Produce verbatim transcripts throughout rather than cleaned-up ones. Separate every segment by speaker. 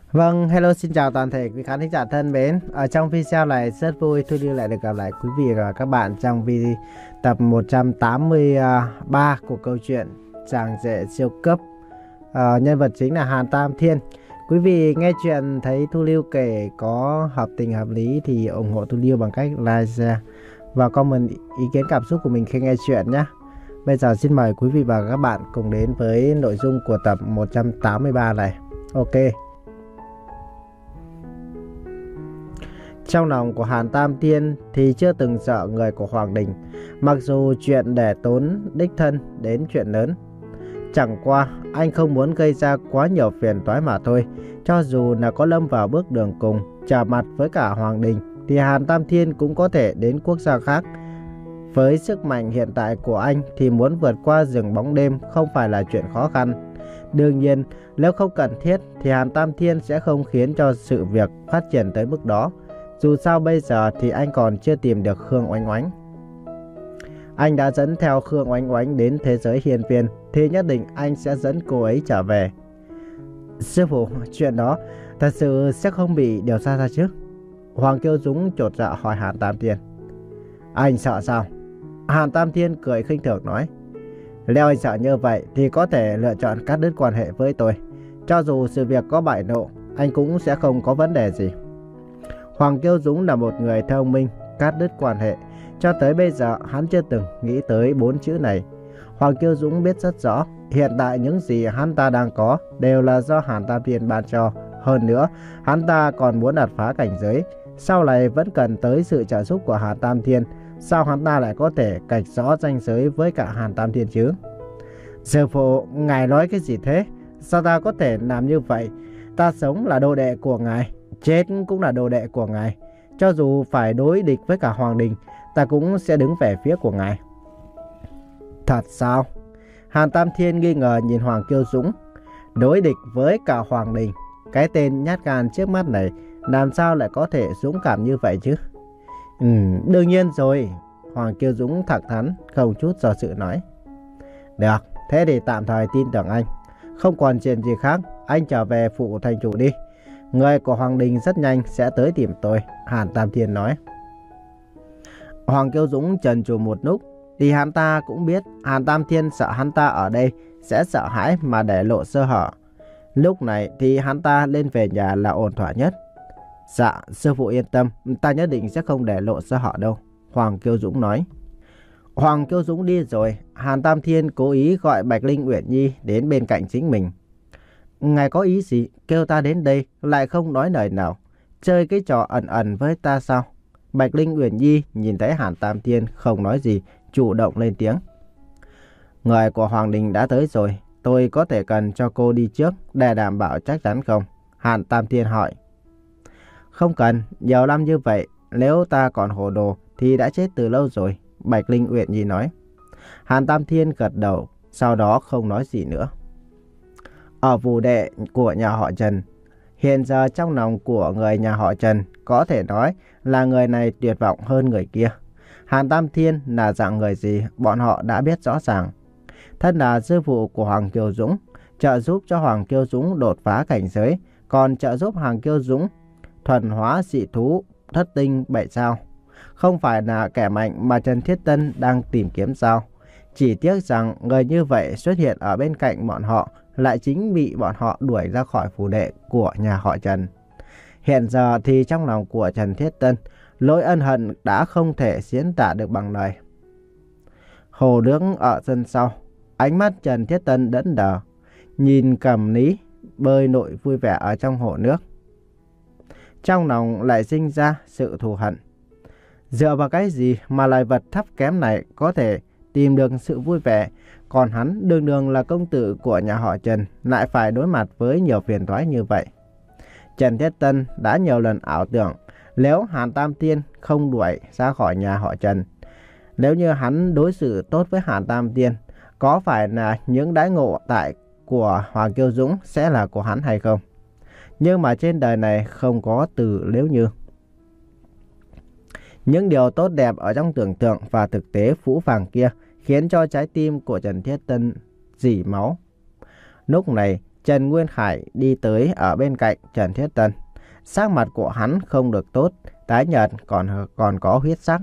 Speaker 1: Vâng, hello, xin chào toàn thể quý khán thính giả thân mến. Ở trong video này rất vui Thu Lưu lại được gặp lại quý vị và các bạn trong video tập một trăm tám mươi ba của câu chuyện Chàng rể siêu cấp. À, nhân vật chính là Hàn Tam Thiên. Quý vị nghe chuyện thấy Thu Lưu kể có hợp tình hợp lý thì ủng hộ Thu Lưu bằng cách like, share và comment ý kiến cảm xúc của mình khi nghe chuyện nhé. Bây giờ xin mời quý vị và các bạn cùng đến với nội dung của tập một trăm tám mươi ba này. Ok. Trong lòng của Hàn Tam Thiên thì chưa từng sợ người của Hoàng Đình, mặc dù chuyện để tốn đích thân đến chuyện lớn. Chẳng qua anh không muốn gây ra quá nhiều phiền toái mà thôi. Cho dù là có lâm vào bước đường cùng, trả mặt với cả Hoàng Đình, thì Hàn Tam Thiên cũng có thể đến quốc gia khác. Với sức mạnh hiện tại của anh thì muốn vượt qua rừng bóng đêm không phải là chuyện khó khăn. Đương nhiên, nếu không cần thiết thì Hàn Tam Thiên sẽ không khiến cho sự việc phát triển tới mức đó. Dù sao bây giờ thì anh còn chưa tìm được Khương Oánh Oánh. Anh đã dẫn theo Khương Oánh Oánh đến thế giới hiên viên thì nhất định anh sẽ dẫn cô ấy trở về. Sư phụ, chuyện đó thật sự sẽ không bị điều tra ra chứ? Hoàng Kiêu Dũng chột dạ hỏi Hàn Tam Thiên. Anh sợ sao? Hàn Tam Thiên cười khinh thường nói. Nếu anh sợ như vậy thì có thể lựa chọn cắt đứt quan hệ với tôi. Cho dù sự việc có bại lộ, anh cũng sẽ không có vấn đề gì. Hoàng Kiêu Dũng là một người thông minh, cắt đứt quan hệ. Cho tới bây giờ hắn chưa từng nghĩ tới bốn chữ này. Hoàng Kiêu Dũng biết rất rõ, hiện tại những gì hắn ta đang có đều là do Hàn Tam Thiên ban cho. Hơn nữa, hắn ta còn muốn đột phá cảnh giới. Sau này vẫn cần tới sự trợ giúp của Hàn Tam Thiên. Sao hắn ta lại có thể cạch rõ ranh giới với cả Hàn Tam Thiên chứ? Sư phụ, ngài nói cái gì thế? Sao ta có thể làm như vậy? Ta sống là đồ đệ của ngài, chết cũng là đồ đệ của ngài. Cho dù phải đối địch với cả Hoàng Đình, ta cũng sẽ đứng về phía của ngài. Thật sao? Hàn Tam Thiên nghi ngờ nhìn Hoàng Kiêu Dũng. Đối địch với cả Hoàng Đình? Cái tên nhát gan trước mắt này làm sao lại có thể dũng cảm như vậy chứ? Ừ, đương nhiên rồi. Hoàng Kiêu Dũng thẳng thắn, không chút do dự nói. Được, thế thì tạm thời tin tưởng anh. Không còn chuyện gì khác, anh trở về phụ thành chủ đi. Người của Hoàng Đình rất nhanh sẽ tới tìm tôi, Hàn Tam Thiên nói. Hoàng Kiêu Dũng chần chừ một lúc, thì hắn ta cũng biết Hàn Tam Thiên sợ hắn ta ở đây sẽ sợ hãi mà để lộ sơ hở. Lúc này thì hắn ta lên về nhà là ổn thỏa nhất. Dạ, sư phụ yên tâm, ta nhất định sẽ không để lộ sơ hở đâu, Hoàng Kiêu Dũng nói. Hoàng Kiêu Dũng đi rồi, Hàn Tam Thiên cố ý gọi Bạch Linh Uyển Nhi đến bên cạnh chính mình. Ngài có ý gì kêu ta đến đây lại không nói lời nào, chơi cái trò ẩn ẩn với ta sao? Bạch Linh Uyển Nhi nhìn thấy Hàn Tam Thiên không nói gì, chủ động lên tiếng. Người của Hoàng Đình đã tới rồi, tôi có thể cần cho cô đi trước để đảm bảo chắc chắn không? Hàn Tam Thiên hỏi. Không cần, nhiều năm như vậy, nếu ta còn hồ đồ thì đã chết từ lâu rồi, Bạch Linh Uyển Nhi nói. Hàn Tam Thiên gật đầu, sau đó không nói gì nữa. Ở phủ đệ của nhà họ Trần, hiện giờ trong lòng của người nhà họ Trần có thể nói là người này tuyệt vọng hơn người kia. Hàn Tam Thiên là dạng người gì bọn họ đã biết rõ ràng. Thân là sư phụ của Hoàng Kiêu Dũng, trợ giúp cho Hoàng Kiêu Dũng đột phá cảnh giới, còn trợ giúp Hoàng Kiêu Dũng thuần hóa dị thú thất tinh bảy sao. Không phải là kẻ mạnh mà Trần Thiết Tân đang tìm kiếm sao? Chỉ tiếc rằng người như vậy xuất hiện ở bên cạnh bọn họ lại chính bị bọn họ đuổi ra khỏi phủ đệ của nhà họ Trần. Hiện giờ thì trong lòng của Trần Thiết Tân, nỗi ân hận đã không thể diễn tả được bằng lời. Hồ nước ở sân sau, ánh mắt Trần Thiết Tân đẫn đờ, nhìn Cẩm Lý bơi lội vui vẻ ở trong hồ nước. Trong lòng lại sinh ra sự thù hận. Dựa vào cái gì mà loài vật thấp kém này có thể tìm được sự vui vẻ, còn hắn đường đường là công tử của nhà họ Trần lại phải đối mặt với nhiều phiền toái như vậy. Trần Thiết Tân đã nhiều lần ảo tưởng nếu Hàn Tam Thiên không đuổi ra khỏi nhà họ Trần, nếu như hắn đối xử tốt với Hàn Tam Thiên, có phải là những đãi ngộ tại của Hoàng Kiêu Dũng sẽ là của hắn hay không? Nhưng mà trên đời này không có từ nếu như. Những điều tốt đẹp ở trong tưởng tượng và thực tế phũ phàng kia khiến cho trái tim của Trần Thiết Tân rỉ máu. Lúc này, Trần Nguyên Hải đi tới ở bên cạnh Trần Thiết Tân. Sắc mặt của hắn không được tốt, tái nhợt còn còn có huyết sắc.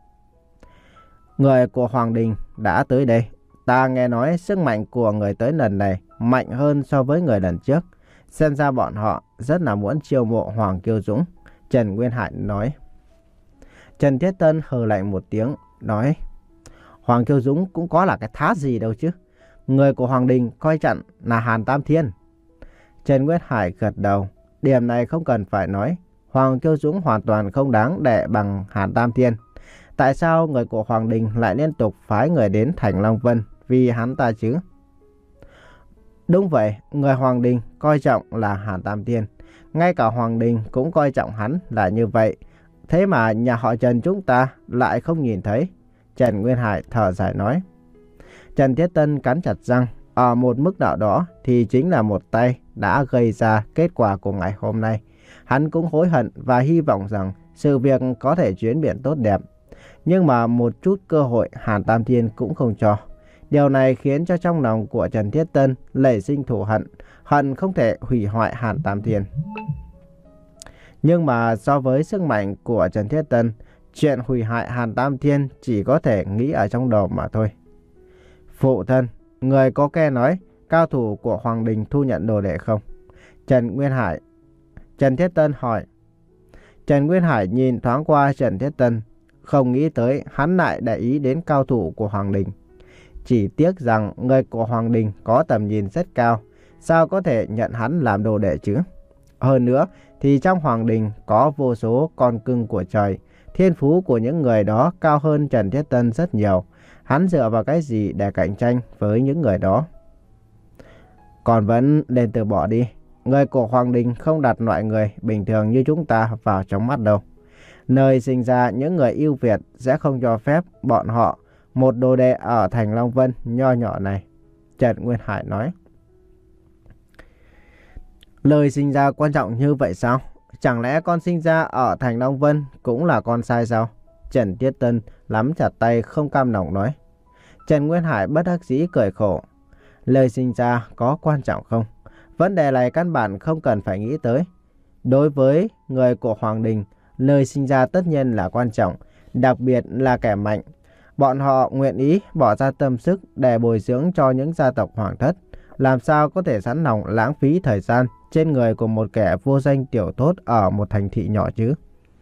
Speaker 1: Người của Hoàng Đình đã tới đây. Ta nghe nói sức mạnh của người tới lần này mạnh hơn so với người lần trước. Xem ra bọn họ rất là muốn chiêu mộ Hoàng Kiêu Dũng. Trần Nguyên Hải nói. Trần Thiết Tân hừ lạnh một tiếng, nói. Hoàng Kiêu Dũng cũng có là cái thá gì đâu chứ. Người của Hoàng Đình coi chặn là Hàn Tam Thiên. Trần Nguyên Hải gật đầu. Điểm này không cần phải nói. Hoàng Kiêu Dũng hoàn toàn không đáng để bằng Hàn Tam Thiên. Tại sao người của Hoàng Đình lại liên tục phái người đến thành Long Vân vì hắn ta chứ? Đúng vậy, người Hoàng Đình coi trọng là Hàn Tam Thiên. Ngay cả Hoàng Đình cũng coi trọng hắn là như vậy. Thế mà nhà họ Trần chúng ta lại không nhìn thấy. Trần Nguyên Hải thở dài nói. Trần Thiết Tân cắn chặt răng. Ở một mức nào đó thì chính là một tay đã gây ra kết quả của ngày hôm nay. Hắn cũng hối hận và hy vọng rằng sự việc có thể chuyển biến tốt đẹp. Nhưng mà một chút cơ hội Hàn Tam Thiên cũng không cho. Điều này khiến cho trong lòng của Trần Thiết Tân nảy sinh thù hận. Hận không thể hủy hoại Hàn Tam Thiên. Nhưng mà so với sức mạnh của Trần Thiết Tân, chuyện hủy hoại Hàn Tam Thiên chỉ có thể nghĩ ở trong đầu mà thôi. Phụ thân, người có nghe nói cao thủ của Hoàng Đình thu nhận đồ đệ không? Trần Nguyên Hải. Trần Thiết Tân hỏi. Trần Nguyên Hải nhìn thoáng qua Trần Thiết Tân. Không nghĩ tới hắn lại để ý đến cao thủ của Hoàng Đình. Chỉ tiếc rằng người của Hoàng Đình có tầm nhìn rất cao. Sao có thể nhận hắn làm đồ đệ chứ? Hơn nữa thì trong Hoàng Đình có vô số con cưng của trời. Thiên phú của những người đó cao hơn Trần Thiết Tân rất nhiều. Hắn dựa vào cái gì để cạnh tranh với những người đó? Còn vẫn nên từ bỏ đi. Người của Hoàng Đình không đặt loại người bình thường như chúng ta vào trong mắt đâu. Nơi sinh ra những người ưu việt sẽ không cho phép bọn họ một đồ đệ ở thành Long Vân nho nhỏ này. Trần Nguyên Hải nói. Lời sinh ra quan trọng như vậy sao? Chẳng lẽ con sinh ra ở thành Long Vân cũng là con sai sao? Trần Thiết Tân nắm chặt tay không cam lòng nói. Trần Nguyên Hải bất đắc dĩ cười khổ. Lời sinh ra có quan trọng không? Vấn đề này căn bản không cần phải nghĩ tới. Đối với người của Hoàng Đình, lời sinh ra tất nhiên là quan trọng, đặc biệt là kẻ mạnh. Bọn họ nguyện ý bỏ ra tâm sức để bồi dưỡng cho những gia tộc hoàng thất. Làm sao có thể sẵn lòng lãng phí thời gian trên người của một kẻ vô danh tiểu tốt ở một thành thị nhỏ chứ?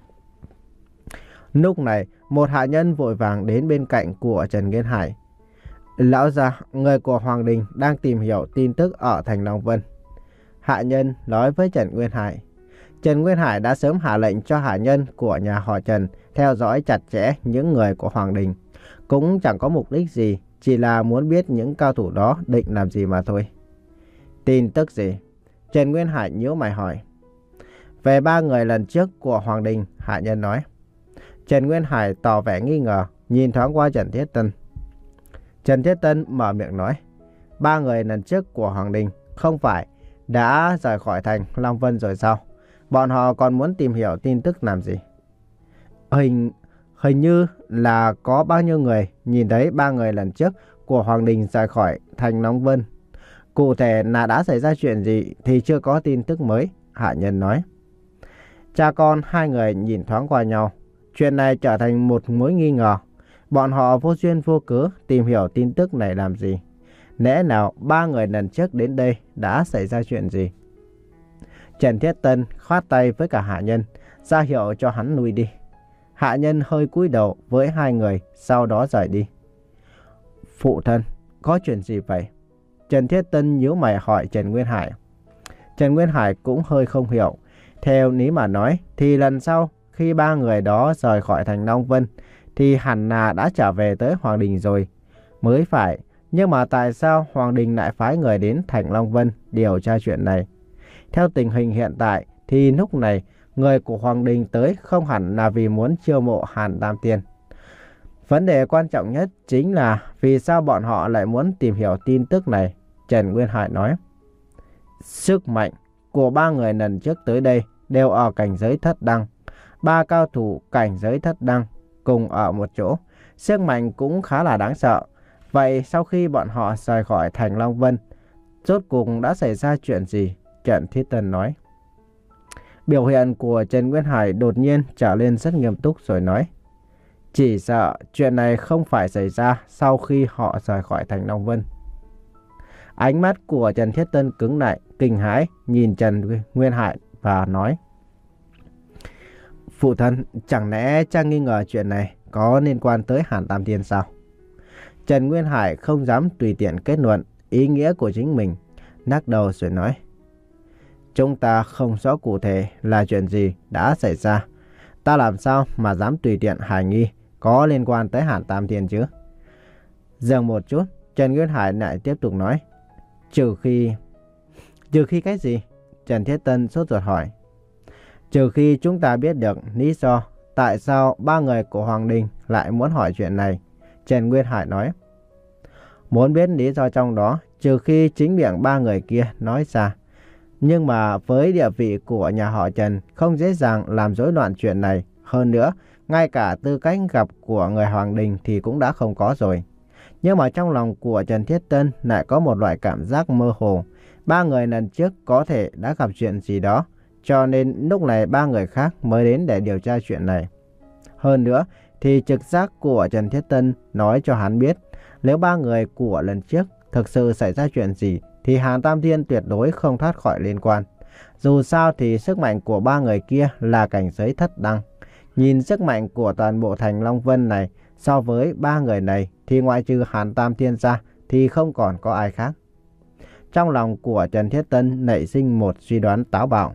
Speaker 1: Lúc này, một hạ nhân vội vàng đến bên cạnh của Trần Nguyên Hải. Lão gia, người của Hoàng Đình đang tìm hiểu tin tức ở thành Long Vân. Hạ nhân nói với Trần Nguyên Hải. Trần Nguyên Hải đã sớm hạ lệnh cho hạ nhân của nhà họ Trần theo dõi chặt chẽ những người của Hoàng Đình. Cũng chẳng có mục đích gì, chỉ là muốn biết những cao thủ đó định làm gì mà thôi. Tin tức gì? Trần Nguyên Hải nhíu mày hỏi. Về ba người lần trước của Hoàng Đình, hạ nhân nói. Trần Nguyên Hải tỏ vẻ nghi ngờ, nhìn thoáng qua Trần Thiết Tân. Trần Thiết Tân mở miệng nói. Ba người lần trước của Hoàng Đình không phải đã rời khỏi thành Long Vân rồi sao? Bọn họ còn muốn tìm hiểu tin tức làm gì? Hình, hình như là có bao nhiêu người nhìn thấy ba người lần trước của Hoàng Đình rời khỏi thành Long Vân. Cụ thể là đã xảy ra chuyện gì thì chưa có tin tức mới, hạ nhân nói. Cha con hai người nhìn thoáng qua nhau. Chuyện này trở thành một mối nghi ngờ. Bọn họ vô duyên vô cớ tìm hiểu tin tức này làm gì? Lẽ nào ba người lần trước đến đây đã xảy ra chuyện gì? Trần Thiết Tân khoát tay với cả hạ nhân, ra hiệu cho hắn lui đi. Hạ nhân hơi cúi đầu với hai người, sau đó rời đi. Phụ thân, có chuyện gì vậy? Trần Thiết Tân nhíu mày hỏi Trần Nguyên Hải. Trần Nguyên Hải cũng hơi không hiểu. Theo lý mà nói thì lần sau khi ba người đó rời khỏi thành Long Vân thì hẳn là đã trở về tới Hoàng Đình rồi mới phải. Nhưng mà tại sao Hoàng Đình lại phái người đến thành Long Vân điều tra chuyện này? Theo tình hình hiện tại thì lúc này người của Hoàng Đình tới không hẳn là vì muốn chiêu mộ Hàn Tam Thiên. Vấn đề quan trọng nhất chính là vì sao bọn họ lại muốn tìm hiểu tin tức này, Trần Nguyên Hải nói. Sức mạnh của ba người lần trước tới đây đều ở cảnh giới thất đăng. Ba cao thủ cảnh giới thất đăng cùng ở một chỗ, sức mạnh cũng khá là đáng sợ. Vậy sau khi bọn họ rời khỏi thành Long Vân, Rốt cuộc đã xảy ra chuyện gì? Trần Thiết Tân nói. Biểu hiện của Trần Nguyên Hải đột nhiên trở lên rất nghiêm túc rồi nói. Chỉ sợ chuyện này không phải xảy ra sau khi họ rời khỏi thành Long Vân. Ánh mắt của Trần Thiết Tân cứng lại, kinh hãi nhìn Trần Nguyên Hải và nói. Phụ thân, chẳng lẽ cha nghi ngờ chuyện này có liên quan tới Hàn Tam Thiên sao? Trần Nguyên Hải không dám tùy tiện kết luận ý nghĩa của chính mình, lắc đầu rồi nói. Chúng ta không rõ cụ thể là chuyện gì đã xảy ra. Ta làm sao mà dám tùy tiện hoài nghi có liên quan tới Hàn Tam Thiên chứ? Dừng một chút, Trần Nguyên Hải lại tiếp tục nói. Trừ khi... Trừ khi cái gì? Trần Thiết Tân sốt ruột hỏi. Trừ khi chúng ta biết được lý do tại sao ba người của Hoàng Đình lại muốn hỏi chuyện này. Trần Nguyên Hải nói. Muốn biết lý do trong đó, trừ khi chính miệng ba người kia nói ra. Nhưng mà với địa vị của nhà họ Trần không dễ dàng làm rối loạn chuyện này. Hơn nữa, ngay cả tư cách gặp của người Hoàng Đình thì cũng đã không có rồi. Nhưng mà trong lòng của Trần Thiết Tân lại có một loại cảm giác mơ hồ. Ba người lần trước có thể đã gặp chuyện gì đó, cho nên lúc này ba người khác mới đến để điều tra chuyện này. Hơn nữa thì trực giác của Trần Thiết Tân nói cho hắn biết, nếu ba người của lần trước thực sự xảy ra chuyện gì thì Hàn Tam Thiên tuyệt đối không thoát khỏi liên quan. Dù sao thì sức mạnh của ba người kia là cảnh giới thất đăng. Nhìn sức mạnh của toàn bộ thành Long Vân này, so với ba người này thì ngoại trừ Hàn Tam Thiên ra thì không còn có ai khác. Trong lòng của Trần Thiết Tân nảy sinh một suy đoán táo bạo.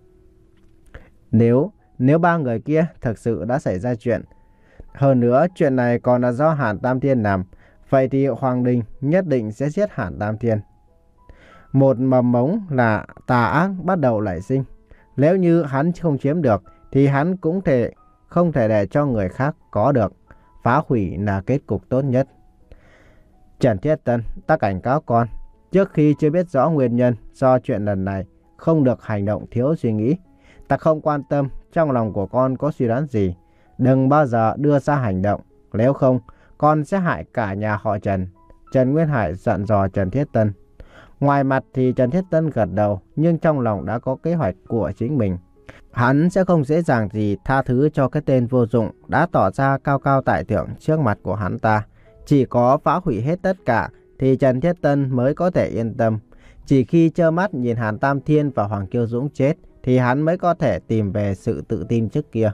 Speaker 1: Nếu, nếu ba người kia thực sự đã xảy ra chuyện, hơn nữa chuyện này còn là do Hàn Tam Thiên làm, vậy thì Hoàng Đình nhất định sẽ giết Hàn Tam Thiên. Một mầm mống là tà ác bắt đầu nảy sinh. Nếu như hắn không chiếm được thì hắn cũng thể không thể để cho người khác có được. Phá hủy là kết cục tốt nhất. Trần Thiết Tân, ta cảnh cáo con, trước khi chưa biết rõ nguyên nhân do chuyện lần này, không được hành động thiếu suy nghĩ. Ta không quan tâm trong lòng của con có suy đoán gì, đừng bao giờ đưa ra hành động, nếu không con sẽ hại cả nhà họ Trần. Trần Nguyên Hải dặn dò Trần Thiết Tân. Ngoài mặt thì Trần Thiết Tân gật đầu, nhưng trong lòng đã có kế hoạch của chính mình. Hắn sẽ không dễ dàng gì tha thứ cho cái tên vô dụng đã tỏ ra cao cao tại thượng trước mặt của hắn ta. Chỉ có phá hủy hết tất cả thì Trần Thiết Tân mới có thể yên tâm. Chỉ khi trơ mắt nhìn Hàn Tam Thiên và Hoàng Kiêu Dũng chết thì hắn mới có thể tìm về sự tự tin trước kia.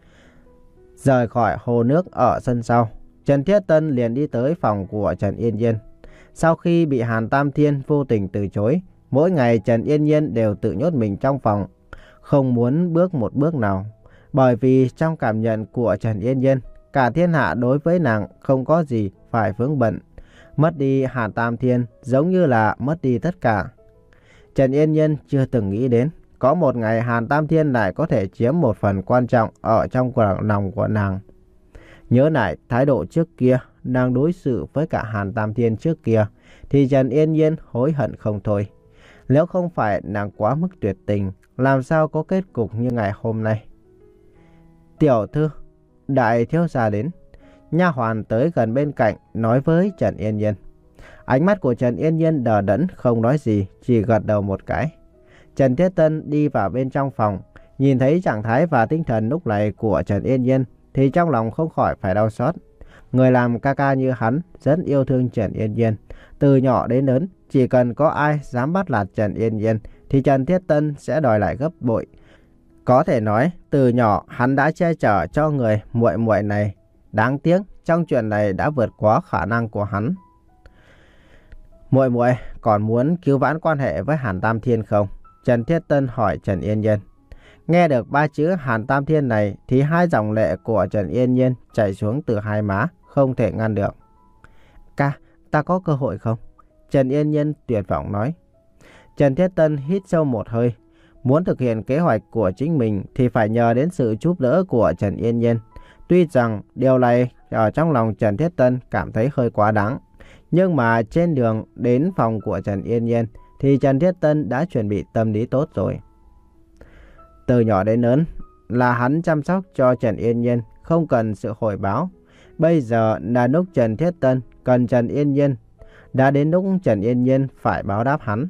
Speaker 1: Rời khỏi hồ nước ở sân sau, Trần Thiết Tân liền đi tới phòng của Trần Yên Nhiên. Sau khi bị Hàn Tam Thiên vô tình từ chối, mỗi ngày Trần Yên Nhiên đều tự nhốt mình trong phòng, không muốn bước một bước nào. Bởi vì trong cảm nhận của Trần Yên Nhiên, cả thiên hạ đối với nàng không có gì phải vướng bận. Mất đi Hàn Tam Thiên giống như là mất đi tất cả. Trần Yên Nhiên chưa từng nghĩ đến có một ngày Hàn Tam Thiên lại có thể chiếm một phần quan trọng ở trong lòng của nàng. Nhớ lại thái độ trước kia nàng đối xử với cả Hàn Tam Thiên trước kia thì Trần Yên Nhiên hối hận không thôi. Nếu không phải nàng quá mức tuyệt tình, làm sao có kết cục như ngày hôm nay. Tiểu thư, đại thiếu gia đến. Nha hoàn tới gần bên cạnh nói với Trần Yên Nhiên. Ánh mắt của Trần Yên Nhiên đờ đẫn không nói gì, chỉ gật đầu một cái. Trần Thiết Tân đi vào bên trong phòng, nhìn thấy trạng thái và tinh thần lúc này của Trần Yên Nhiên thì trong lòng không khỏi phải đau xót. Người làm ca ca như hắn rất yêu thương Trần Yên Nhiên. Từ nhỏ đến lớn, chỉ cần có ai dám bắt nạt Trần Yên Nhiên thì Trần Thiết Tân sẽ đòi lại gấp bội. Có thể nói, từ nhỏ hắn đã che chở cho người muội muội này. Đáng tiếc, trong chuyện này đã vượt quá khả năng của hắn. Muội muội còn muốn cứu vãn quan hệ với Hàn Tam Thiên không? Trần Thiết Tân hỏi Trần Yên Nhiên. Nghe được ba chữ Hàn Tam Thiên này thì hai dòng lệ của Trần Yên Nhiên chảy xuống từ hai má, không thể ngăn được. Ca, ta có cơ hội không? Trần Yên Nhiên tuyệt vọng nói. Trần Thiết Tân hít sâu một hơi. Muốn thực hiện kế hoạch của chính mình thì phải nhờ đến sự giúp đỡ của Trần Yên Nhiên. Tuy rằng điều này ở trong lòng Trần Thiết Tân cảm thấy hơi quá đáng, nhưng mà trên đường đến phòng của Trần Yên Nhiên thì Trần Thiết Tân đã chuẩn bị tâm lý tốt rồi. Từ nhỏ đến lớn là hắn chăm sóc cho Trần Yên Nhiên, không cần sự hồi báo. Bây giờ là lúc Trần Thiết Tân cần Trần Yên Nhiên. Đã đến lúc Trần Yên Nhiên phải báo đáp hắn.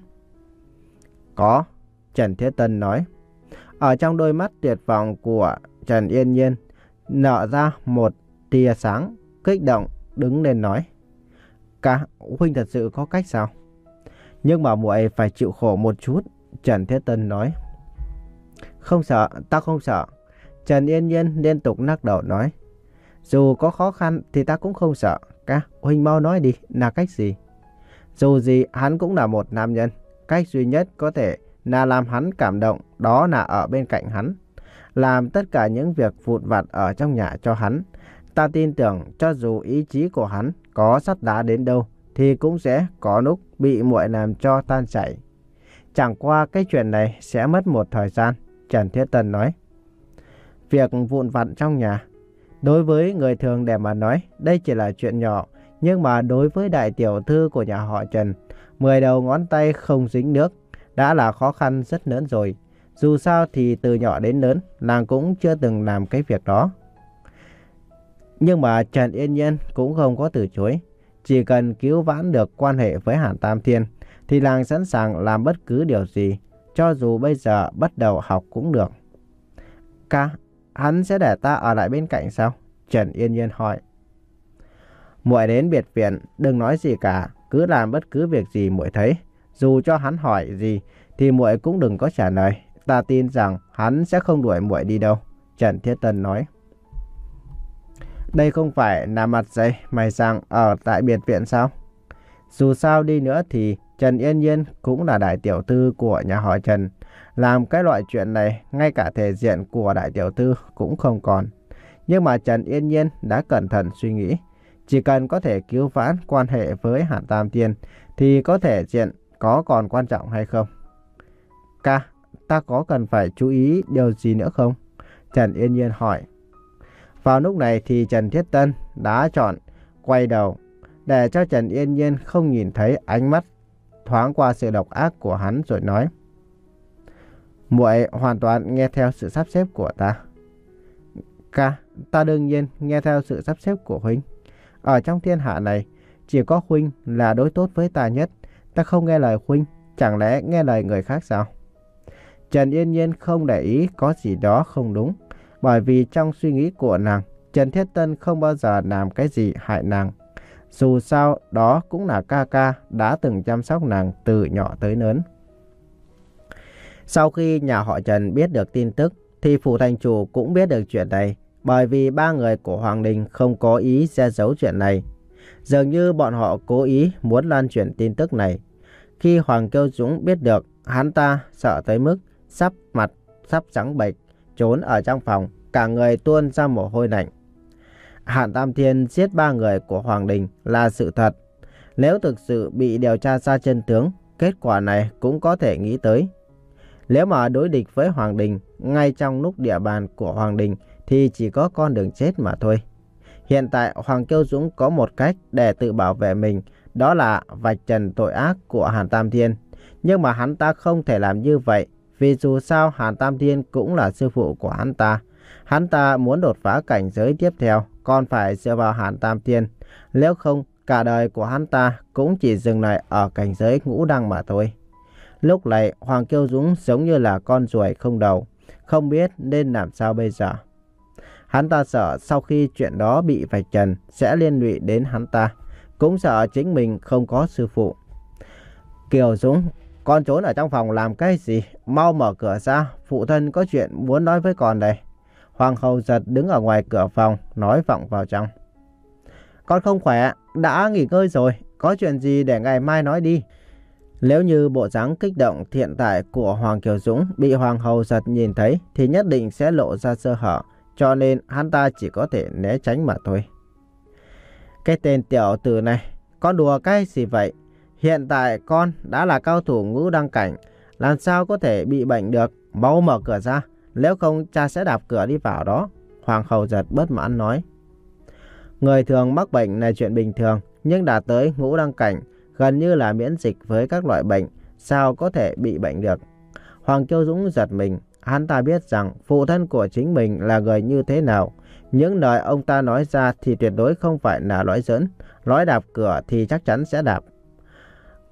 Speaker 1: Có, Trần Thiết Tân nói. Ở trong đôi mắt tuyệt vọng của Trần Yên Nhiên nở ra một tia sáng, kích động đứng lên nói. Ca, huynh thật sự có cách sao? Nhưng mà muội phải chịu khổ một chút, Trần Thiết Tân nói. Không sợ, ta không sợ. Trần Yên Nhiên liên tục lắc đầu nói. Dù có khó khăn thì ta cũng không sợ. Ca, huynh mau nói đi, là cách gì? Dù gì hắn cũng là một nam nhân. Cách duy nhất có thể là làm hắn cảm động, đó là ở bên cạnh hắn. Làm tất cả những việc vụn vặt ở trong nhà cho hắn. Ta tin tưởng cho dù ý chí của hắn có sắt đá đến đâu thì cũng sẽ có lúc bị muội làm cho tan chảy. Chẳng qua cái chuyện này sẽ mất một thời gian, Trần Thiết Tân nói. Việc vụn vặt trong nhà, đối với người thường để mà nói, đây chỉ là chuyện nhỏ. Nhưng mà đối với đại tiểu thư của nhà họ Trần, mười đầu ngón tay không dính nước đã là khó khăn rất lớn rồi. Dù sao thì từ nhỏ đến lớn, nàng cũng chưa từng làm cái việc đó. Nhưng mà Trần Yên Nhiên cũng không có từ chối. Chỉ cần cứu vãn được quan hệ với Hàn Tam Thiên thì nàng sẵn sàng làm bất cứ điều gì, cho dù bây giờ bắt đầu học cũng được. Ca, hắn sẽ để ta ở lại bên cạnh sao? Trần Yên Nhiên hỏi. Muội đến biệt viện, đừng nói gì cả, cứ làm bất cứ việc gì muội thấy. Dù cho hắn hỏi gì thì muội cũng đừng có trả lời. Ta tin rằng hắn sẽ không đuổi muội đi đâu, Trần Thiết Tân nói. Đây không phải là mặt dày mày rằng ở tại biệt viện sao? Dù sao đi nữa thì Trần Yên Nhiên cũng là đại tiểu thư của nhà họ Trần. Làm cái loại chuyện này, ngay cả thể diện của đại tiểu thư cũng không còn. Nhưng mà Trần Yên Nhiên đã cẩn thận suy nghĩ. Chỉ cần có thể cứu vãn quan hệ với Hàn Tam Thiên thì có thể diện có còn quan trọng hay không? Ca, ta có cần phải chú ý điều gì nữa không? Trần Yên Nhiên hỏi. Vào lúc này thì Trần Thiết Tân đã chọn quay đầu để cho Trần Yên Nhiên không nhìn thấy ánh mắt thoáng qua sự độc ác của hắn rồi nói. Muội hoàn toàn nghe theo sự sắp xếp của ta. Ca, ta đương nhiên nghe theo sự sắp xếp của huynh. Ở trong thiên hạ này, chỉ có huynh là đối tốt với ta nhất. Ta không nghe lời huynh, chẳng lẽ nghe lời người khác sao? Trần Yên Nhiên không để ý có gì đó không đúng. Bởi vì trong suy nghĩ của nàng, Trần Thiết Tân không bao giờ làm cái gì hại nàng. Dù sao, đó cũng là ca ca đã từng chăm sóc nàng từ nhỏ tới lớn. Sau khi nhà họ Trần biết được tin tức, thì phủ thành chủ cũng biết được chuyện này. Bởi vì ba người của Hoàng Đình không có ý che giấu chuyện này. Dường như bọn họ cố ý muốn lan truyền tin tức này. Khi Hoàng Kiêu Dũng biết được, hắn ta sợ tới mức sắp mặt, sắp trắng bệch, trốn ở trong phòng, cả người tuôn ra mồ hôi lạnh. Hàn Tam Thiên giết ba người của Hoàng Đình là sự thật. Nếu thực sự bị điều tra ra chân tướng, kết quả này cũng có thể nghĩ tới. Nếu mà đối địch với Hoàng Đình, ngay trong lúc địa bàn của Hoàng Đình, thì chỉ có con đường chết mà thôi. Hiện tại Hoàng Kiêu Dũng có một cách để tự bảo vệ mình, đó là vạch trần tội ác của Hàn Tam Thiên. Nhưng mà hắn ta không thể làm như vậy, vì dù sao Hàn Tam Thiên cũng là sư phụ của hắn ta. Hắn ta muốn đột phá cảnh giới tiếp theo, còn phải dựa vào Hàn Tam Thiên. Nếu không, cả đời của hắn ta cũng chỉ dừng lại ở cảnh giới ngũ đăng mà thôi. Lúc này Hoàng Kiêu Dũng giống như là con ruồi không đầu, không biết nên làm sao bây giờ. Hắn ta sợ sau khi chuyện đó bị vạch trần sẽ liên lụy đến hắn ta, cũng sợ chính mình không có sư phụ. Kiều Dũng, con trốn ở trong phòng làm cái gì? Mau mở cửa ra, phụ thân có chuyện muốn nói với con đây. Hoàng hậu Giật đứng ở ngoài cửa phòng, nói vọng vào trong. Con không khỏe, đã nghỉ ngơi rồi, có chuyện gì để ngày mai nói đi. Nếu như bộ dáng kích động hiện tại của Hoàng Kiều Dũng bị Hoàng hậu Giật nhìn thấy thì nhất định sẽ lộ ra sơ hở, cho nên hắn ta chỉ có thể né tránh mà thôi. Cái tên tiểu tử này, con đùa cái gì vậy? Hiện tại con đã là cao thủ ngũ đăng cảnh, làm sao có thể bị bệnh được? Mau mở cửa ra, nếu không cha sẽ đạp cửa đi vào đó. Hoàng hậu Giật bất mãn nói. Người thường mắc bệnh là chuyện bình thường, nhưng đã tới ngũ đăng cảnh, gần như là miễn dịch với các loại bệnh, sao có thể bị bệnh được? Hoàng Kiêu Dũng giật mình, hắn ta biết rằng phụ thân của chính mình là người như thế nào. Những lời ông ta nói ra thì tuyệt đối không phải là nói giỡn, nói đạp cửa thì chắc chắn sẽ đạp.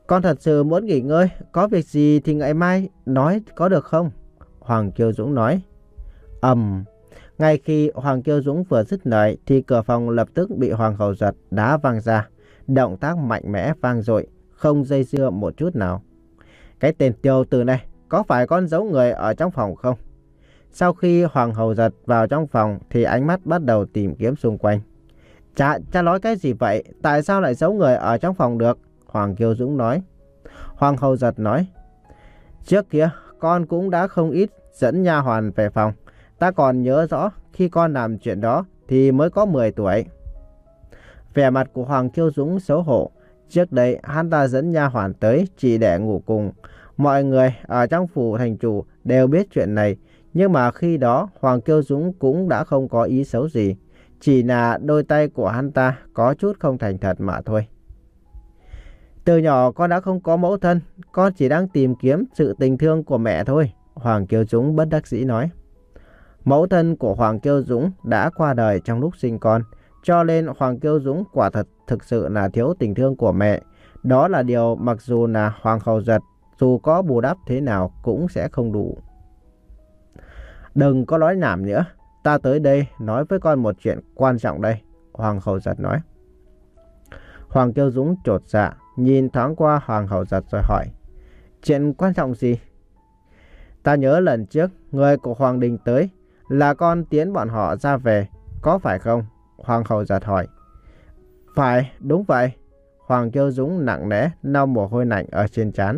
Speaker 1: Con thật sự muốn nghỉ ngơi, có việc gì thì ngày mai nói có được không? Hoàng Kiêu Dũng nói. Ầm, ngay khi Hoàng Kiêu Dũng vừa dứt lời thì cửa phòng lập tức bị Hoàng Hầu Giật đá văng ra. Động tác mạnh mẽ vang dội, không dây dưa một chút nào. Cái tên tiểu tử này, có phải con giấu người ở trong phòng không? Sau khi Hoàng Hầu Giật vào trong phòng thì ánh mắt bắt đầu tìm kiếm xung quanh. Cha, cha nói cái gì vậy? Tại sao lại giấu người ở trong phòng được? Hoàng Kiêu Dũng nói. Hoàng Hầu Giật nói. Trước kia, con cũng đã không ít dẫn nha hoàn về phòng. Ta còn nhớ rõ khi con làm chuyện đó thì mới có mười tuổi. Vẻ mặt của Hoàng Kiêu Dũng xấu hổ. Trước đây hắn ta dẫn nha hoàn tới chỉ để ngủ cùng. Mọi người ở trong phủ thành chủ đều biết chuyện này. Nhưng mà khi đó Hoàng Kiêu Dũng cũng đã không có ý xấu gì. Chỉ là đôi tay của hắn ta có chút không thành thật mà thôi. Từ nhỏ con đã không có mẫu thân. Con chỉ đang tìm kiếm sự tình thương của mẹ thôi. Hoàng Kiêu Dũng bất đắc dĩ nói. Mẫu thân của Hoàng Kiêu Dũng đã qua đời trong lúc sinh con. Cho nên Hoàng Kiêu Dũng quả thật thực sự là thiếu tình thương của mẹ. Đó là điều mặc dù là Hoàng Hầu Giật dù có bù đắp thế nào cũng sẽ không đủ. Đừng có nói nhảm nữa. Ta tới đây nói với con một chuyện quan trọng đây. Hoàng Hầu Giật nói. Hoàng Kiêu Dũng chột dạ, nhìn thoáng qua Hoàng Hầu Giật rồi hỏi. Chuyện quan trọng gì? Ta nhớ lần trước người của Hoàng Đình tới là con tiến bọn họ ra về, có phải không? Hoàng Hầu Giật hỏi. Phải, đúng vậy. Hoàng Kiêu Dũng nặng nề lau mồ hôi lạnh ở trên trán.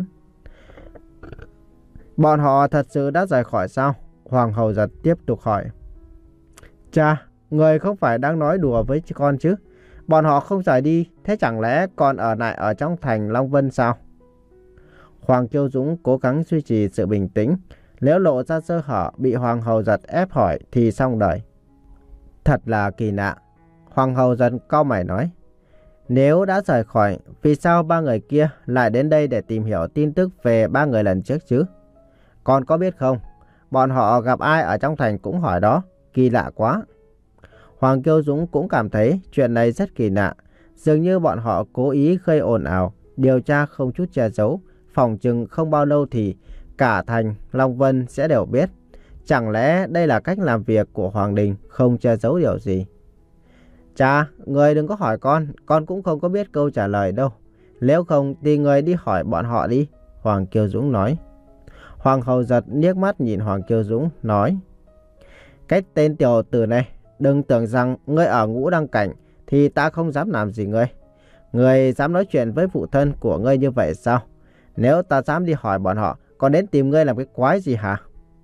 Speaker 1: Bọn họ thật sự đã rời khỏi sao? Hoàng Hầu Giật tiếp tục hỏi. Cha, người không phải đang nói đùa với con chứ? Bọn họ không rời đi, thế chẳng lẽ còn ở lại ở trong thành Long Vân sao? Hoàng Kiêu Dũng cố gắng duy trì sự bình tĩnh. Nếu lộ ra sơ hở bị Hoàng Hầu Giật ép hỏi thì xong đời. Thật là kỳ lạ. Hoàng Hầu Giật cau mày nói. Nếu đã rời khỏi, vì sao ba người kia lại đến đây để tìm hiểu tin tức về ba người lần trước chứ? Con có biết không? Bọn họ gặp ai ở trong thành cũng hỏi đó. Kỳ lạ quá. Hoàng Kiêu Dũng cũng cảm thấy chuyện này rất kỳ lạ. Dường như bọn họ cố ý gây ồn ào, điều tra không chút che giấu. Phòng chừng không bao lâu thì cả thành Long Vân sẽ đều biết. Chẳng lẽ đây là cách làm việc của Hoàng Đình, không che giấu điều gì? Cha, người đừng có hỏi con, con cũng không có biết câu trả lời đâu. Nếu không thì người đi hỏi bọn họ đi. Hoàng Kiêu Dũng nói. Hoàng Hầu Giật liếc mắt nhìn Hoàng Kiêu Dũng nói. Cái tên tiểu tử này, đừng tưởng rằng ngươi ở ngũ đăng cảnh thì ta không dám làm gì ngươi. Ngươi dám nói chuyện với phụ thân của ngươi như vậy sao? Nếu ta dám đi hỏi bọn họ, còn đến tìm ngươi làm cái quái gì hả?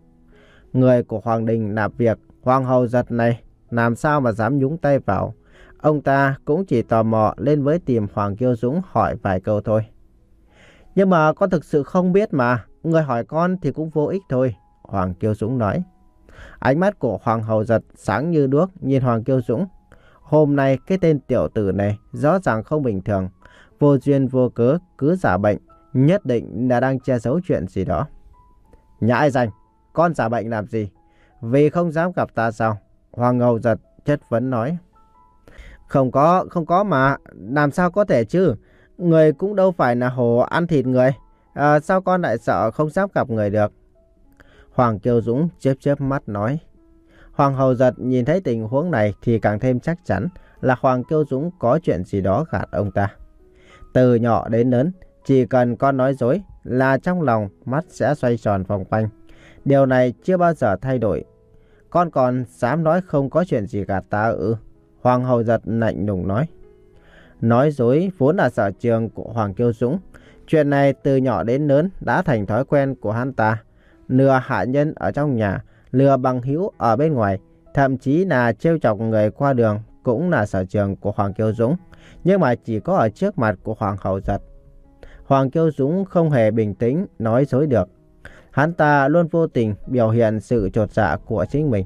Speaker 1: Người của Hoàng Đình làm việc, Hoàng Hầu Giật này làm sao mà dám nhúng tay vào. Ông ta cũng chỉ tò mò lên với tìm Hoàng Kiêu Dũng hỏi vài câu thôi. Nhưng mà con thực sự không biết mà, người hỏi con thì cũng vô ích thôi. Hoàng Kiêu Dũng nói. Ánh mắt của Hoàng Hầu Giật sáng như đuốc nhìn Hoàng Kiêu Dũng. Hôm nay cái tên tiểu tử này rõ ràng không bình thường. Vô duyên vô cớ cứ giả bệnh, nhất định là đang che giấu chuyện gì đó. Nhãi danh, con giả bệnh làm gì? Vì không dám gặp ta sao? Hoàng Hầu Giật chất vấn nói. Không có, không có mà, làm sao có thể chứ? Người cũng đâu phải là hổ ăn thịt người. À, sao con lại sợ không dám gặp người được? Hoàng Kiêu Dũng chớp chớp mắt nói. Hoàng Hầu Giật nhìn thấy tình huống này thì càng thêm chắc chắn là Hoàng Kiêu Dũng có chuyện gì đó gạt ông ta. Từ nhỏ đến lớn, chỉ cần con nói dối là trong lòng mắt sẽ xoay tròn vòng quanh. Điều này chưa bao giờ thay đổi. Con còn dám nói không có chuyện gì gạt ta ư? Hoàng Hầu Giật lạnh lùng nói. Nói dối vốn là sở trường của Hoàng Kiêu Dũng. Chuyện này từ nhỏ đến lớn đã thành thói quen của hắn ta. Lừa hạ nhân ở trong nhà, lừa bằng hữu ở bên ngoài, thậm chí là trêu chọc người qua đường cũng là sở trường của Hoàng Kiêu Dũng. Nhưng mà chỉ có ở trước mặt của Hoàng Hầu Giật, Hoàng Kiêu Dũng không hề bình tĩnh nói dối được. Hắn ta luôn vô tình biểu hiện sự chột dạ của chính mình.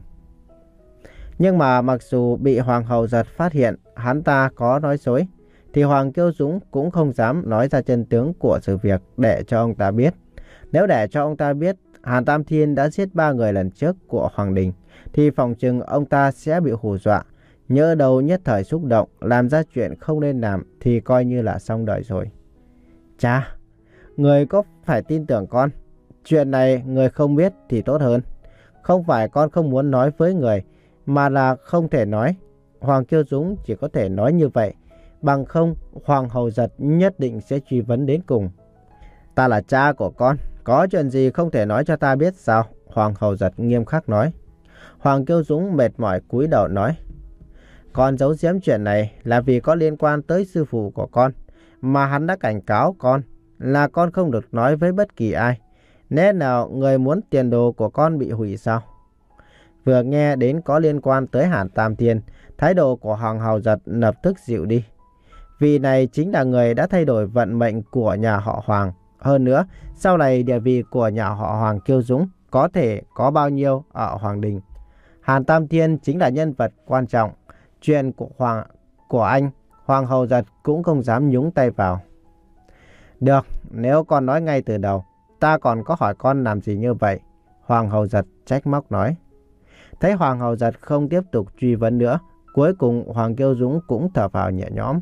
Speaker 1: Nhưng mà mặc dù bị Hoàng Hầu Giật phát hiện hắn ta có nói dối, thì Hoàng Kiêu Dũng cũng không dám nói ra chân tướng của sự việc để cho ông ta biết. Nếu để cho ông ta biết Hàn Tam Thiên đã giết ba người lần trước của Hoàng Đình, thì phòng chừng ông ta sẽ bị hù dọa. Nhỡ đầu nhất thời xúc động làm ra chuyện không nên làm thì coi như là xong đời rồi. Cha, Người có phải tin tưởng con? Chuyện này người không biết thì tốt hơn. Không phải con không muốn nói với người, mà là không thể nói. Hoàng Kiêu Dũng chỉ có thể nói như vậy. Bằng không, Hoàng Hầu Giật nhất định sẽ truy vấn đến cùng. Ta là cha của con, có chuyện gì không thể nói cho ta biết sao? Hoàng Hầu Giật nghiêm khắc nói. Hoàng Kiêu Dũng mệt mỏi cúi đầu nói. Con giấu giếm chuyện này là vì có liên quan tới sư phụ của con, mà hắn đã cảnh cáo con là con không được nói với bất kỳ ai. Nên nào người muốn tiền đồ của con bị hủy sao? Vừa nghe đến có liên quan tới Hàn Tam Thiên, thái độ của Hoàng Hầu Giật lập tức dịu đi. Vị này chính là người đã thay đổi vận mệnh của nhà họ Hoàng. Hơn nữa, sau này địa vị của nhà họ Hoàng Kiêu Dũng có thể có bao nhiêu ở Hoàng Đình. Hàn Tam Thiên chính là nhân vật quan trọng. Chuyện của Hoàng của anh, Hoàng Hầu Giật cũng không dám nhúng tay vào. Được, nếu con nói ngay từ đầu, ta còn có hỏi con làm gì như vậy? Hoàng Hầu Giật trách móc nói. Thấy Hoàng Hầu Giật không tiếp tục truy vấn nữa, cuối cùng Hoàng Kiêu Dũng cũng thở phào nhẹ nhõm.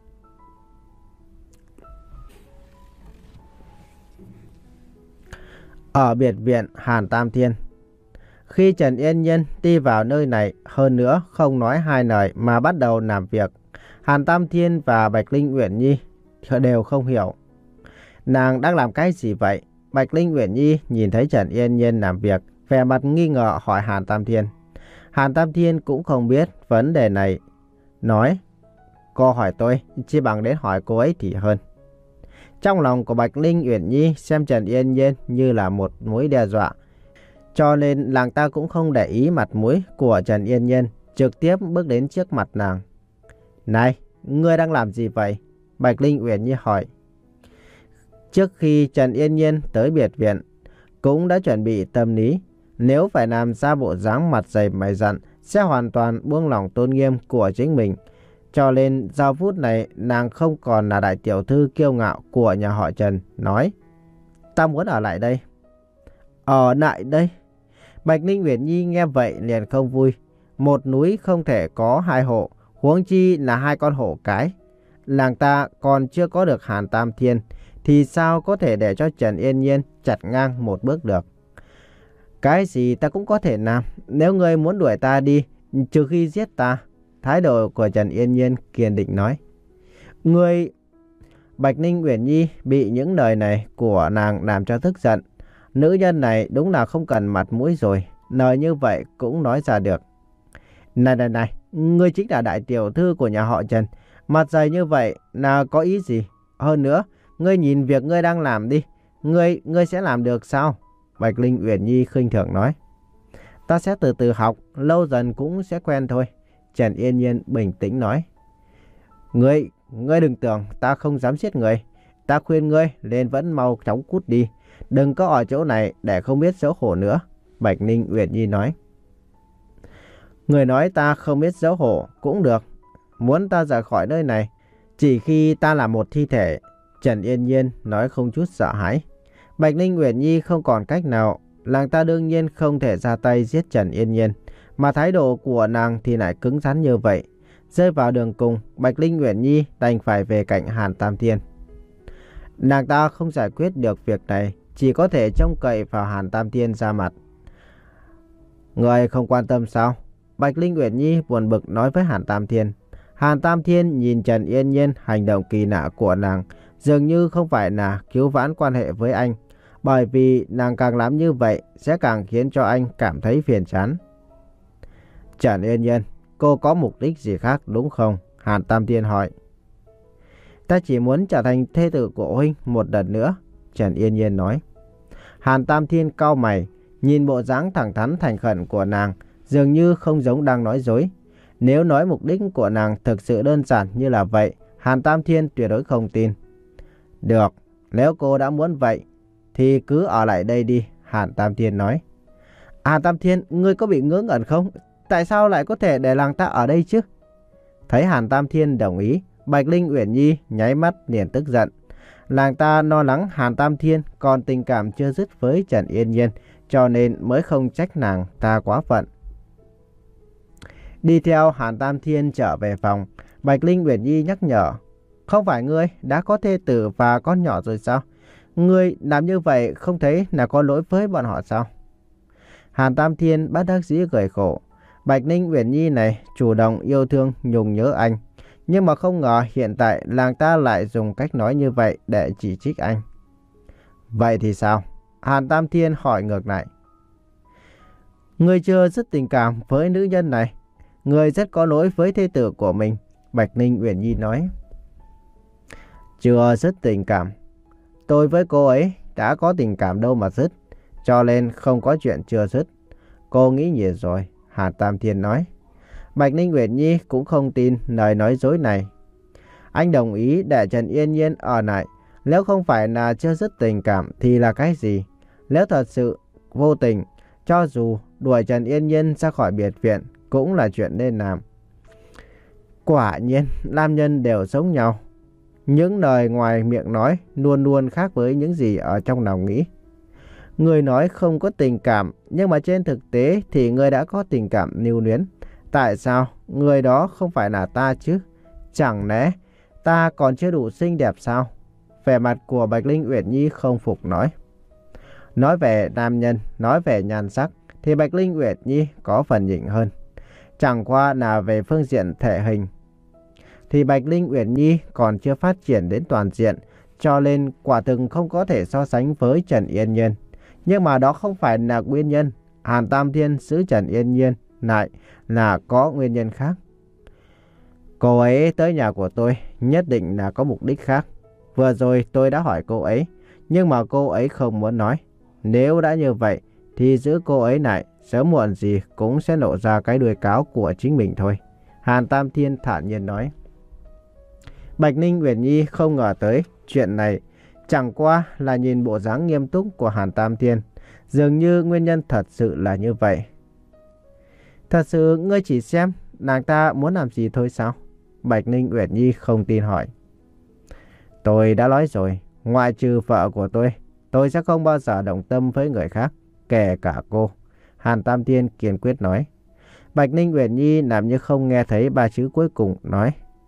Speaker 1: Ở biệt viện Hàn Tam Thiên, khi Trần Yên Nhiên đi vào nơi này, hơn nữa không nói hai lời mà bắt đầu làm việc, Hàn Tam Thiên và Bạch Linh Uyển Nhi đều không hiểu. Nàng đang làm cái gì vậy? Bạch Linh Uyển Nhi nhìn thấy Trần Yên Nhiên làm việc, vẻ mặt nghi ngờ hỏi Hàn Tam Thiên. Hàn Tam Thiên cũng không biết vấn đề này, nói, cô hỏi tôi, chỉ bằng đến hỏi cô ấy thì hơn. Trong lòng của Bạch Linh Uyển Nhi xem Trần Yên Nhiên như là một mối đe dọa, cho nên nàng ta cũng không để ý mặt mũi của Trần Yên Nhiên, trực tiếp bước đến trước mặt nàng. Này, ngươi đang làm gì vậy? Bạch Linh Uyển Nhi hỏi. Trước khi Trần Yên Nhiên tới biệt viện, cũng đã chuẩn bị tâm lý. Nếu phải làm ra bộ dáng mặt dày mày dặn, sẽ hoàn toàn buông lỏng tôn nghiêm của chính mình. Cho nên giờ phút này nàng không còn là đại tiểu thư kiêu ngạo của nhà họ Trần, nói. Ta muốn ở lại đây. Ở lại đây? Bạch Ninh Uyển Nhi nghe vậy liền không vui. Một núi không thể có hai hộ, huống chi là hai con hổ cái. Làng ta còn chưa có được Hàn Tam Thiên, thì sao có thể để cho Trần Yên Nhiên chặt ngang một bước được? Cái gì ta cũng có thể làm, nếu ngươi muốn đuổi ta đi, trừ khi giết ta. Thái độ của Trần Yên Nhiên kiên định nói. Ngươi... Bạch Ninh Uyển Nhi bị những lời này của nàng làm cho tức giận. Nữ nhân này đúng là không cần mặt mũi rồi, lời như vậy cũng nói ra được. Này này này, ngươi chính là đại tiểu thư của nhà họ Trần, mặt dày như vậy là có ý gì? Hơn nữa, ngươi nhìn việc ngươi đang làm đi, ngươi ngươi sẽ làm được sao? Bạch Linh Uyển Nhi khinh thường nói. Ta sẽ từ từ học, lâu dần cũng sẽ quen thôi. Trần Yên Nhiên bình tĩnh nói. Ngươi, ngươi đừng tưởng ta không dám giết ngươi. Ta khuyên ngươi nên vẫn mau chóng cút đi. Đừng có ở chỗ này để không biết xấu hổ nữa. Bạch Ninh Uyển Nhi nói. Người nói ta không biết xấu hổ cũng được. Muốn ta rời khỏi nơi này chỉ khi ta là một thi thể. Trần Yên Nhiên nói không chút sợ hãi. Bạch Ninh Uyển Nhi không còn cách nào. Nàng ta đương nhiên không thể ra tay giết Trần Yên Nhiên. Mà thái độ của nàng thì lại cứng rắn như vậy. Rơi vào đường cùng, Bạch Linh Uyển Nhi đành phải về cạnh Hàn Tam Thiên. Nàng ta không giải quyết được việc này, chỉ có thể trông cậy vào Hàn Tam Thiên ra mặt. Người không quan tâm sao? Bạch Linh Uyển Nhi buồn bực nói với Hàn Tam Thiên. Hàn Tam Thiên nhìn Trần Yên Nhiên hành động kỳ lạ của nàng, dường như không phải là cứu vãn quan hệ với anh, bởi vì nàng càng làm như vậy sẽ càng khiến cho anh cảm thấy phiền chán. Trần Yên Nhiên, cô có mục đích gì khác đúng không? Hàn Tam Thiên hỏi. Ta chỉ muốn trở thành thê tử của huynh một lần nữa, Trần Yên Nhiên nói. Hàn Tam Thiên cau mày, nhìn bộ dáng thẳng thắn thành khẩn của nàng, dường như không giống đang nói dối. Nếu nói mục đích của nàng thực sự đơn giản như là vậy, Hàn Tam Thiên tuyệt đối không tin. Được, nếu cô đã muốn vậy, thì cứ ở lại đây đi, Hàn Tam Thiên nói. Hàn Tam Thiên, ngươi có bị ngớ ngẩn không? Tại sao lại có thể để làng ta ở đây chứ? Thấy Hàn Tam Thiên đồng ý, Bạch Linh Uyển Nhi nháy mắt liền tức giận. Làng ta lo lắng Hàn Tam Thiên còn tình cảm chưa dứt với Trần Yên Nhiên, cho nên mới không trách nàng ta quá phận. Đi theo Hàn Tam Thiên trở về phòng, Bạch Linh Uyển Nhi nhắc nhở. Không phải ngươi đã có thê tử và con nhỏ rồi sao? Ngươi làm như vậy không thấy là có lỗi với bọn họ sao? Hàn Tam Thiên bất đắc dĩ cười khổ. Bạch Ninh Uyển Nhi này chủ động yêu thương nhung nhớ anh. Nhưng mà không ngờ hiện tại làng ta lại dùng cách nói như vậy để chỉ trích anh. Vậy thì sao? Hàn Tam Thiên hỏi ngược lại. Ngươi chưa rất tình cảm với nữ nhân này. Ngươi rất có lỗi với thê tử của mình. Bạch Ninh Uyển Nhi nói. Chưa rất tình cảm. Tôi với cô ấy đã có tình cảm đâu mà dứt. Cho nên không có chuyện chưa dứt. Cô nghĩ nhiều rồi. Hàn Tam Thiên nói. Bạch Ninh Uyển Nhi cũng không tin lời nói dối này. Anh đồng ý để Trần Yên Nhiên ở lại. Nếu không phải là chưa dứt tình cảm thì là cái gì? Nếu thật sự vô tình, cho dù đuổi Trần Yên Nhiên ra khỏi biệt viện cũng là chuyện nên làm. Quả nhiên, nam nhân đều giống nhau. Những lời ngoài miệng nói luôn luôn khác với những gì ở trong lòng nghĩ. Người nói không có tình cảm, nhưng mà trên thực tế thì người đã có tình cảm lưu luyến. Tại sao người đó không phải là ta chứ? Chẳng lẽ ta còn chưa đủ xinh đẹp sao? Vẻ mặt của Bạch Ninh Uyển Nhi không phục nói. Nói về nam nhân, nói về nhan sắc thì Bạch Ninh Uyển Nhi có phần nhỉnh hơn. Chẳng qua là về phương diện thể hình thì Bạch Ninh Uyển Nhi còn chưa phát triển đến toàn diện, cho nên quả thực không có thể so sánh với Trần Yên Nhiên. Nhưng mà đó không phải là nguyên nhân. Hàn Tam Thiên giữ Trần Yên Nhiên lại là có nguyên nhân khác. Cô ấy tới nhà của tôi nhất định là có mục đích khác. Vừa rồi tôi đã hỏi cô ấy, nhưng mà cô ấy không muốn nói. Nếu đã như vậy thì giữ cô ấy lại, sớm muộn gì cũng sẽ lộ ra cái đuôi cáo của chính mình thôi. Hàn Tam Thiên thản nhiên nói. Bạch Ninh Uyển Nhi không ngờ tới chuyện này. Chẳng qua là nhìn bộ dáng nghiêm túc của Hàn Tam Thiên, dường như nguyên nhân thật sự là như vậy. Thật sự ngươi chỉ xem nàng ta muốn làm gì thôi sao? Bạch Ninh Uyển Nhi không tin hỏi. Tôi đã nói rồi, ngoại trừ vợ của tôi, tôi sẽ không bao giờ động tâm với người khác, kể cả cô. Hàn Tam Thiên kiên quyết nói. Bạch Ninh Uyển Nhi làm như không nghe thấy ba chữ cuối cùng nói.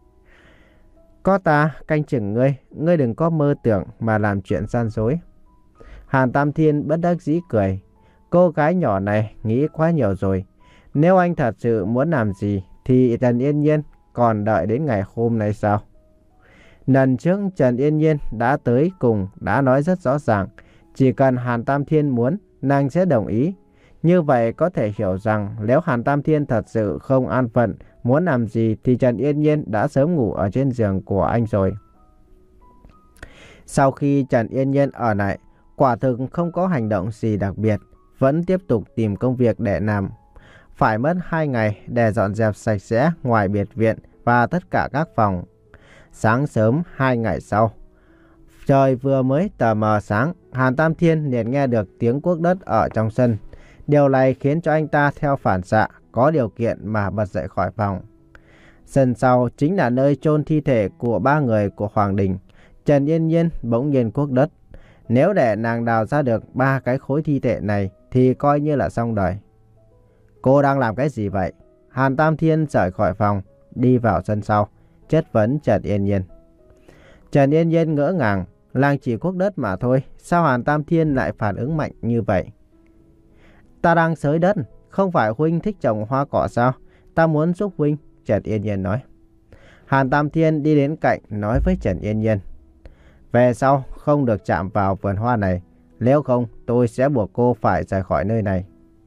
Speaker 1: Có ta canh chừng ngươi, ngươi đừng có mơ tưởng mà làm chuyện gian dối. Hàn Tam Thiên bất đắc dĩ cười. Cô gái nhỏ này nghĩ quá nhiều rồi. Nếu anh thật sự muốn làm gì thì Trần Yên Nhiên còn đợi đến ngày hôm nay sao? Lần trước Trần Yên Nhiên đã tới cùng đã nói rất rõ ràng. Chỉ cần Hàn Tam Thiên muốn, nàng sẽ đồng ý. Như vậy có thể hiểu rằng nếu Hàn Tam Thiên thật sự không an phận, muốn làm gì thì Trần Yên Nhiên đã sớm ngủ ở trên giường của anh rồi. Sau khi Trần Yên Nhiên ở lại, quả thực không có hành động gì đặc biệt, vẫn tiếp tục tìm công việc để làm. Phải mất hai ngày để dọn dẹp sạch sẽ ngoài biệt viện và tất cả các phòng. Sáng sớm hai ngày sau, trời vừa mới tờ mờ sáng, Hàn Tam Thiên liền nghe được tiếng cuốc đất ở trong sân. Điều này khiến cho anh ta theo phản xạ có điều kiện mà bật dậy khỏi phòng. Sân sau chính là nơi chôn thi thể của ba người của Hoàng Đình. Trần Yên Nhiên bỗng nhiên cuốc đất. Nếu để nàng đào ra được ba cái khối thi thể này thì coi như là xong đời. Cô đang làm cái gì vậy? Hàn Tam Thiên rời khỏi phòng, đi vào sân sau, chất vấn Trần Yên Nhiên. Trần Yên Nhiên ngỡ ngàng, làng chỉ cuốc đất mà thôi, sao Hàn Tam Thiên lại phản ứng mạnh như vậy? Ta đang xới đất, không phải huynh thích trồng hoa cỏ sao? Ta muốn giúp huynh, Trần Yên Nhiên nói. Hàn Tam Thiên đi đến cạnh nói với Trần Yên Nhiên. Về sau không được chạm vào vườn hoa này, nếu không tôi sẽ buộc cô phải rời khỏi nơi này.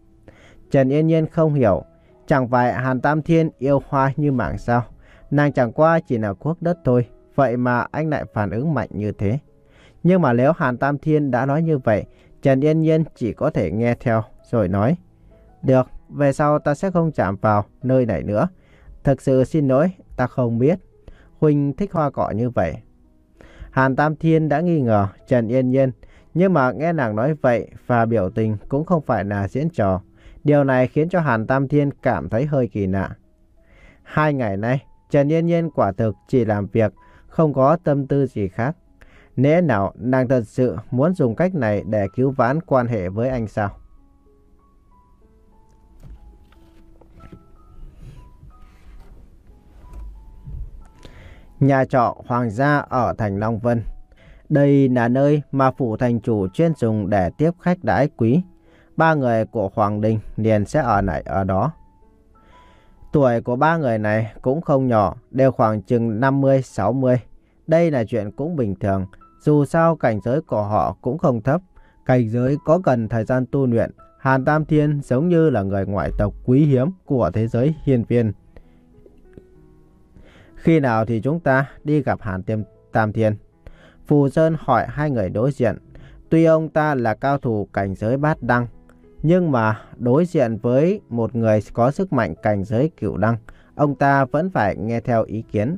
Speaker 1: Trần Yên Nhiên không hiểu, chẳng phải Hàn Tam Thiên yêu hoa như mạng sao? Nàng chẳng qua chỉ là cuốc đất thôi, vậy mà anh lại phản ứng mạnh như thế. Nhưng mà nếu Hàn Tam Thiên đã nói như vậy, Trần Yên Nhiên chỉ có thể nghe theo rồi nói. Được, về sau ta sẽ không chạm vào nơi này nữa. Thực sự xin lỗi, ta không biết huynh thích hoa cỏ như vậy. Hàn Tam Thiên đã nghi ngờ Trần Yên Nhiên, nhưng mà nghe nàng nói vậy và biểu tình cũng không phải là diễn trò. Điều này khiến cho Hàn Tam Thiên cảm thấy hơi kỳ lạ. Hai ngày nay, Trần Yên Nhiên quả thực chỉ làm việc, không có tâm tư gì khác. Lẽ nào nàng thật sự muốn dùng cách này để cứu vãn quan hệ với anh sao? Nhà trọ Hoàng gia ở thành Long Vân. Đây là nơi mà phủ thành chủ chuyên dùng để tiếp khách đãi quý. Ba người của Hoàng Đình liền sẽ ở lại ở đó. Tuổi của ba người này cũng không nhỏ, đều khoảng chừng năm mươi sáu mươi. Đây là chuyện cũng bình thường, dù sao cảnh giới của họ cũng không thấp. Cảnh giới có cần thời gian tu luyện. Hàn Tam Thiên giống như là người ngoại tộc quý hiếm của thế giới hiên viên. Khi nào thì chúng ta đi gặp Hàn Tiêm Tam Thiên? Phù Sơn hỏi hai người đối diện. Tuy ông ta là cao thủ cảnh giới bát đăng, nhưng mà đối diện với một người có sức mạnh cảnh giới cửu đăng, ông ta vẫn phải nghe theo ý kiến.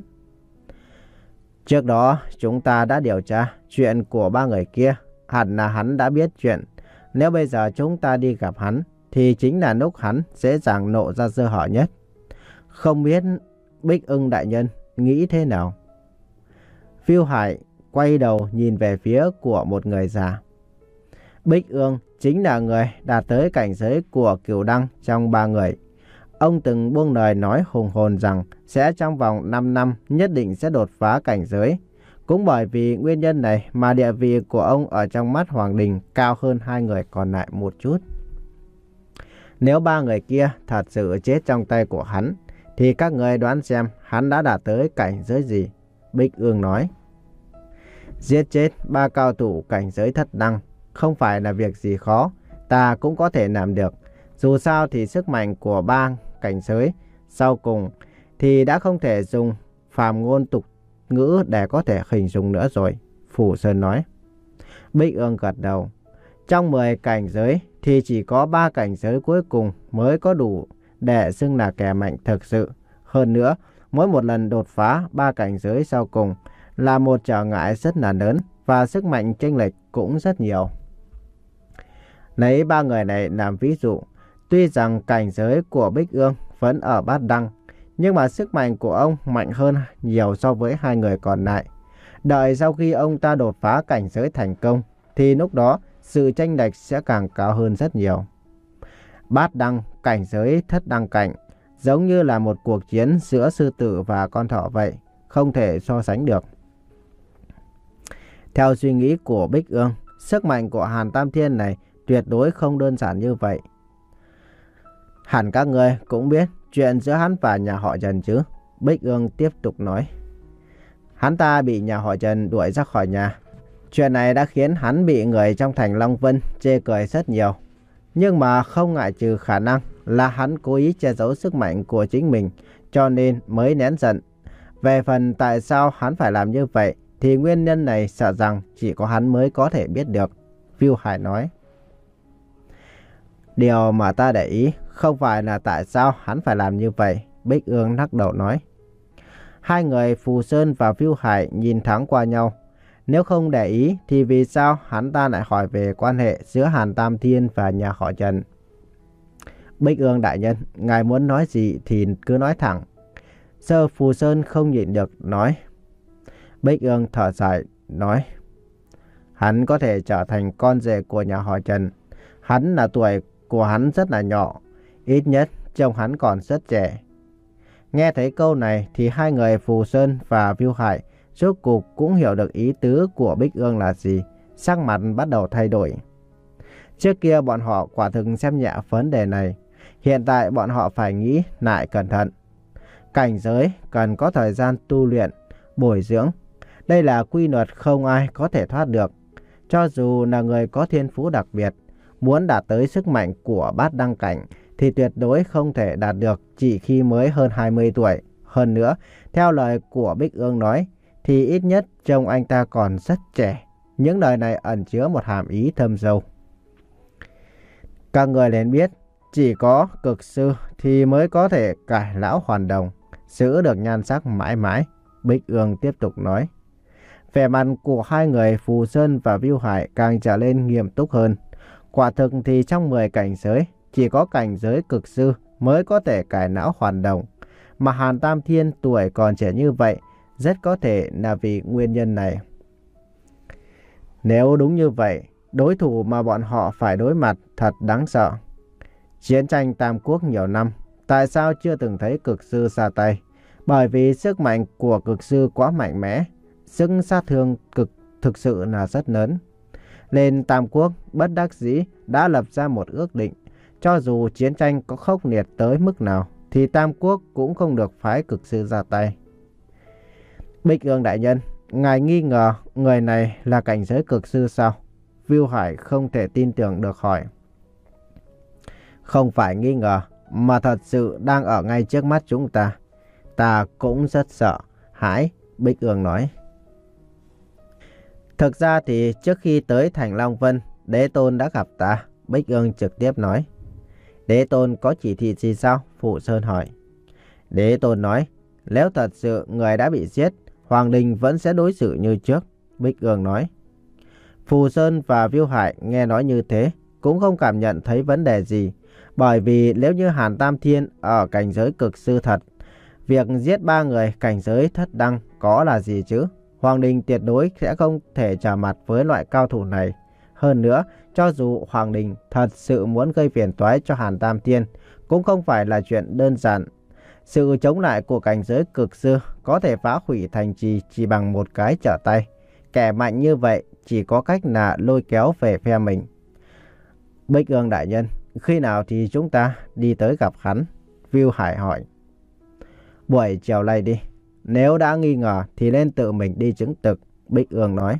Speaker 1: Trước đó chúng ta đã điều tra chuyện của ba người kia, hẳn là hắn đã biết chuyện. Nếu bây giờ chúng ta đi gặp hắn, thì chính là lúc hắn dễ dàng nộ ra sơ hở nhất. Không biết Bích Ưng đại nhân nghĩ thế nào? Phiêu Hải quay đầu nhìn về phía của một người già. Bích Ưng chính là người đạt tới cảnh giới của cửu đăng trong ba người. Ông từng buông lời nói hùng hồn rằng sẽ trong vòng năm năm nhất định sẽ đột phá cảnh giới. Cũng bởi vì nguyên nhân này mà địa vị của ông ở trong mắt Hoàng Đình cao hơn hai người còn lại một chút. Nếu ba người kia thật sự chết trong tay của hắn, thì các người đoán xem hắn đã đạt tới cảnh giới gì? Bích Ưng nói. Giết chết ba cao thủ cảnh giới thất đăng không phải là việc gì khó, ta cũng có thể làm được. Dù sao thì sức mạnh của ba cảnh giới sau cùng thì đã không thể dùng phàm ngôn tục ngữ để có thể hình dung nữa rồi, Phủ Sơn nói. Bích Ưng gật đầu. Trong mười cảnh giới thì chỉ có ba cảnh giới cuối cùng mới có đủ để xưng là kẻ mạnh thực sự. Hơn nữa, mỗi một lần đột phá ba cảnh giới sau cùng là một trở ngại rất là lớn và sức mạnh chênh lệch cũng rất nhiều. Lấy ba người này làm ví dụ, tuy rằng cảnh giới của Bích Ưng vẫn ở bát đăng, nhưng mà sức mạnh của ông mạnh hơn nhiều so với hai người còn lại. Đợi sau khi ông ta đột phá cảnh giới thành công, thì lúc đó sự chênh lệch sẽ càng cao hơn rất nhiều. Bát đăng, cảnh giới thất đăng cảnh, giống như là một cuộc chiến giữa sư tử và con thỏ vậy, không thể so sánh được. Theo suy nghĩ của Bích Ưng, sức mạnh của Hàn Tam Thiên này tuyệt đối không đơn giản như vậy. Hẳn các người cũng biết chuyện giữa hắn và nhà họ Trần chứ? Bích Ưng tiếp tục nói. Hắn ta bị nhà họ Trần đuổi ra khỏi nhà. Chuyện này đã khiến hắn bị người trong thành Long Vân chê cười rất nhiều. Nhưng mà không ngại trừ khả năng là hắn cố ý che giấu sức mạnh của chính mình, cho nên mới nén giận. Về phần tại sao hắn phải làm như vậy, thì nguyên nhân này sợ rằng chỉ có hắn mới có thể biết được, Phiêu Hải nói. Điều mà ta để ý không phải là tại sao hắn phải làm như vậy, Bích Ưng lắc đầu nói. Hai người Phù Sơn và Phiêu Hải nhìn thoáng qua nhau. Nếu không để ý thì vì sao hắn ta lại hỏi về quan hệ giữa Hàn Tam Thiên và nhà họ Trần? Bích Ưng đại nhân, ngài muốn nói gì thì cứ nói thẳng. Sơ Phù Sơn không nhịn được nói. Bích Ưng thở dài nói. Hắn có thể trở thành con rể của nhà họ Trần. Hắn là tuổi của hắn rất là nhỏ, ít nhất trông hắn còn rất trẻ. Nghe thấy câu này thì hai người Phù Sơn và Phiêu Hải rốt cuộc cũng hiểu được ý tứ của Bích Ưng là gì, sắc mặt bắt đầu thay đổi. Trước kia bọn họ quả thực xem nhẹ vấn đề này, hiện tại bọn họ phải nghĩ lại cẩn thận. Cảnh giới cần có thời gian tu luyện, bồi dưỡng. Đây là quy luật không ai có thể thoát được. Cho dù là người có thiên phú đặc biệt, muốn đạt tới sức mạnh của bát đăng cảnh thì tuyệt đối không thể đạt được chỉ khi mới hơn hai mươi tuổi. Hơn nữa, theo lời của Bích Ưng nói, thì ít nhất trông anh ta còn rất trẻ. Những lời này ẩn chứa một hàm ý thâm sâu. Các người nên biết, chỉ có cực sư thì mới có thể cải lão hoàn đồng, giữ được nhan sắc mãi mãi, Bích Ưng tiếp tục nói. Vẻ mặt của hai người Phù Sơn và Phiêu Hải càng trở lên nghiêm túc hơn. Quả thực thì trong mười cảnh giới, chỉ có cảnh giới cực sư mới có thể cải não hoàn đồng. Mà Hàn Tam Thiên tuổi còn trẻ như vậy, rất có thể là vì nguyên nhân này. Nếu đúng như vậy, đối thủ mà bọn họ phải đối mặt thật đáng sợ. Chiến tranh Tam Quốc nhiều năm, tại sao chưa từng thấy cực sư ra tay? Bởi vì sức mạnh của cực sư quá mạnh mẽ, sức sát thương cực thực sự là rất lớn. Nên Tam Quốc bất đắc dĩ đã lập ra một ước định. Cho dù chiến tranh có khốc liệt tới mức nào thì Tam Quốc cũng không được phái cực sư ra tay. Bích Ương đại nhân, ngài nghi ngờ người này là cảnh giới cực sư sao? Viu Hải không thể tin tưởng được hỏi. Không phải nghi ngờ, mà thật sự đang ở ngay trước mắt chúng ta. Ta cũng rất sợ hãi, Bích Ương nói. Thực ra thì trước khi tới thành Long Vân, Đế Tôn đã gặp ta, Bích Ương trực tiếp nói. Đế Tôn có chỉ thị gì sao? Phụ Sơn hỏi. Đế Tôn nói, nếu thật sự người đã bị giết, Hoàng Đình vẫn sẽ đối xử như trước, Bích Ương nói. Phù Sơn và Viu Hải nghe nói như thế, cũng không cảm nhận thấy vấn đề gì. Bởi vì nếu như Hàn Tam Thiên ở cảnh giới cực sư thật, việc giết ba người cảnh giới thất đăng có là gì chứ? Hoàng Đình tuyệt đối sẽ không thể trở mặt với loại cao thủ này. Hơn nữa, cho dù Hoàng Đình thật sự muốn gây phiền toái cho Hàn Tam Thiên, cũng không phải là chuyện đơn giản. Sự chống lại của cảnh giới cực sư có thể phá hủy thành trì chỉ bằng một cái trở tay. Kẻ mạnh như vậy chỉ có cách là lôi kéo về phe mình. Bích Ương đại nhân, khi nào thì chúng ta đi tới gặp hắn? Viu Hải hỏi. Buổi chiều nay đi. Nếu đã nghi ngờ thì nên tự mình đi chứng thực, Bích Ương nói.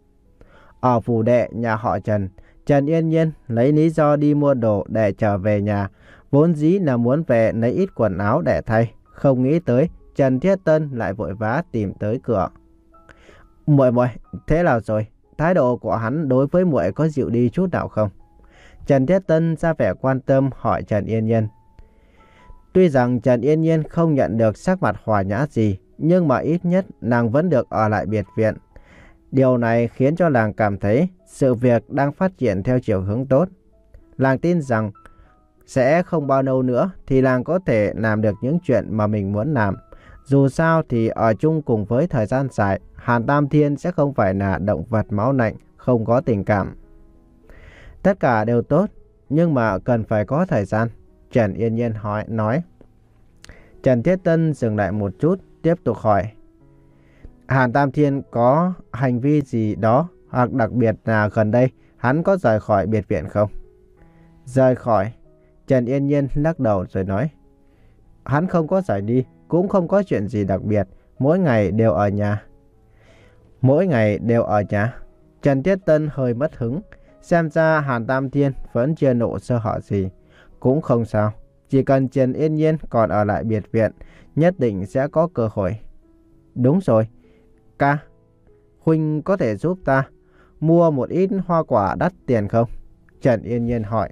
Speaker 1: Ở phủ đệ nhà họ Trần, Trần Yên Nhiên lấy lý do đi mua đồ để trở về nhà. Vốn dĩ là muốn về lấy ít quần áo để thay. Không nghĩ tới Trần Thiết Tân lại vội vã tìm tới cửa. Muội muội, thế nào rồi? Thái độ của hắn đối với muội có dịu đi chút nào không? Trần Thiết Tân ra vẻ quan tâm hỏi Trần Yên Nhiên. Tuy rằng Trần Yên Nhiên không nhận được sắc mặt hòa nhã gì, nhưng mà ít nhất nàng vẫn được ở lại biệt viện. Điều này khiến cho nàng cảm thấy sự việc đang phát triển theo chiều hướng tốt. Nàng tin rằng sẽ không bao lâu nữa thì nàng có thể làm được những chuyện mà mình muốn làm. Dù sao thì ở chung cùng với thời gian dài, Hàn Tam Thiên sẽ không phải là động vật máu lạnh, không có tình cảm. Tất cả đều tốt, nhưng mà cần phải có thời gian, Trần Yên Nhiên hỏi, nói. Trần Thiết Tân dừng lại một chút, tiếp tục hỏi. Hàn Tam Thiên có hành vi gì đó, hoặc đặc biệt là gần đây, hắn có rời khỏi biệt viện không? Rời khỏi, Trần Yên Nhiên lắc đầu rồi nói. Hắn không có rời đi, cũng không có chuyện gì đặc biệt, mỗi ngày đều ở nhà. Mỗi ngày đều ở nhà. Trần Thiết Tân hơi mất hứng, xem ra Hàn Tam Thiên vẫn chưa nộ sơ hở gì. Cũng không sao, chỉ cần Trần Yên Nhiên còn ở lại biệt viện, nhất định sẽ có cơ hội. Đúng rồi, ca, huynh có thể giúp ta mua một ít hoa quả đắt tiền không? Trần Yên Nhiên hỏi.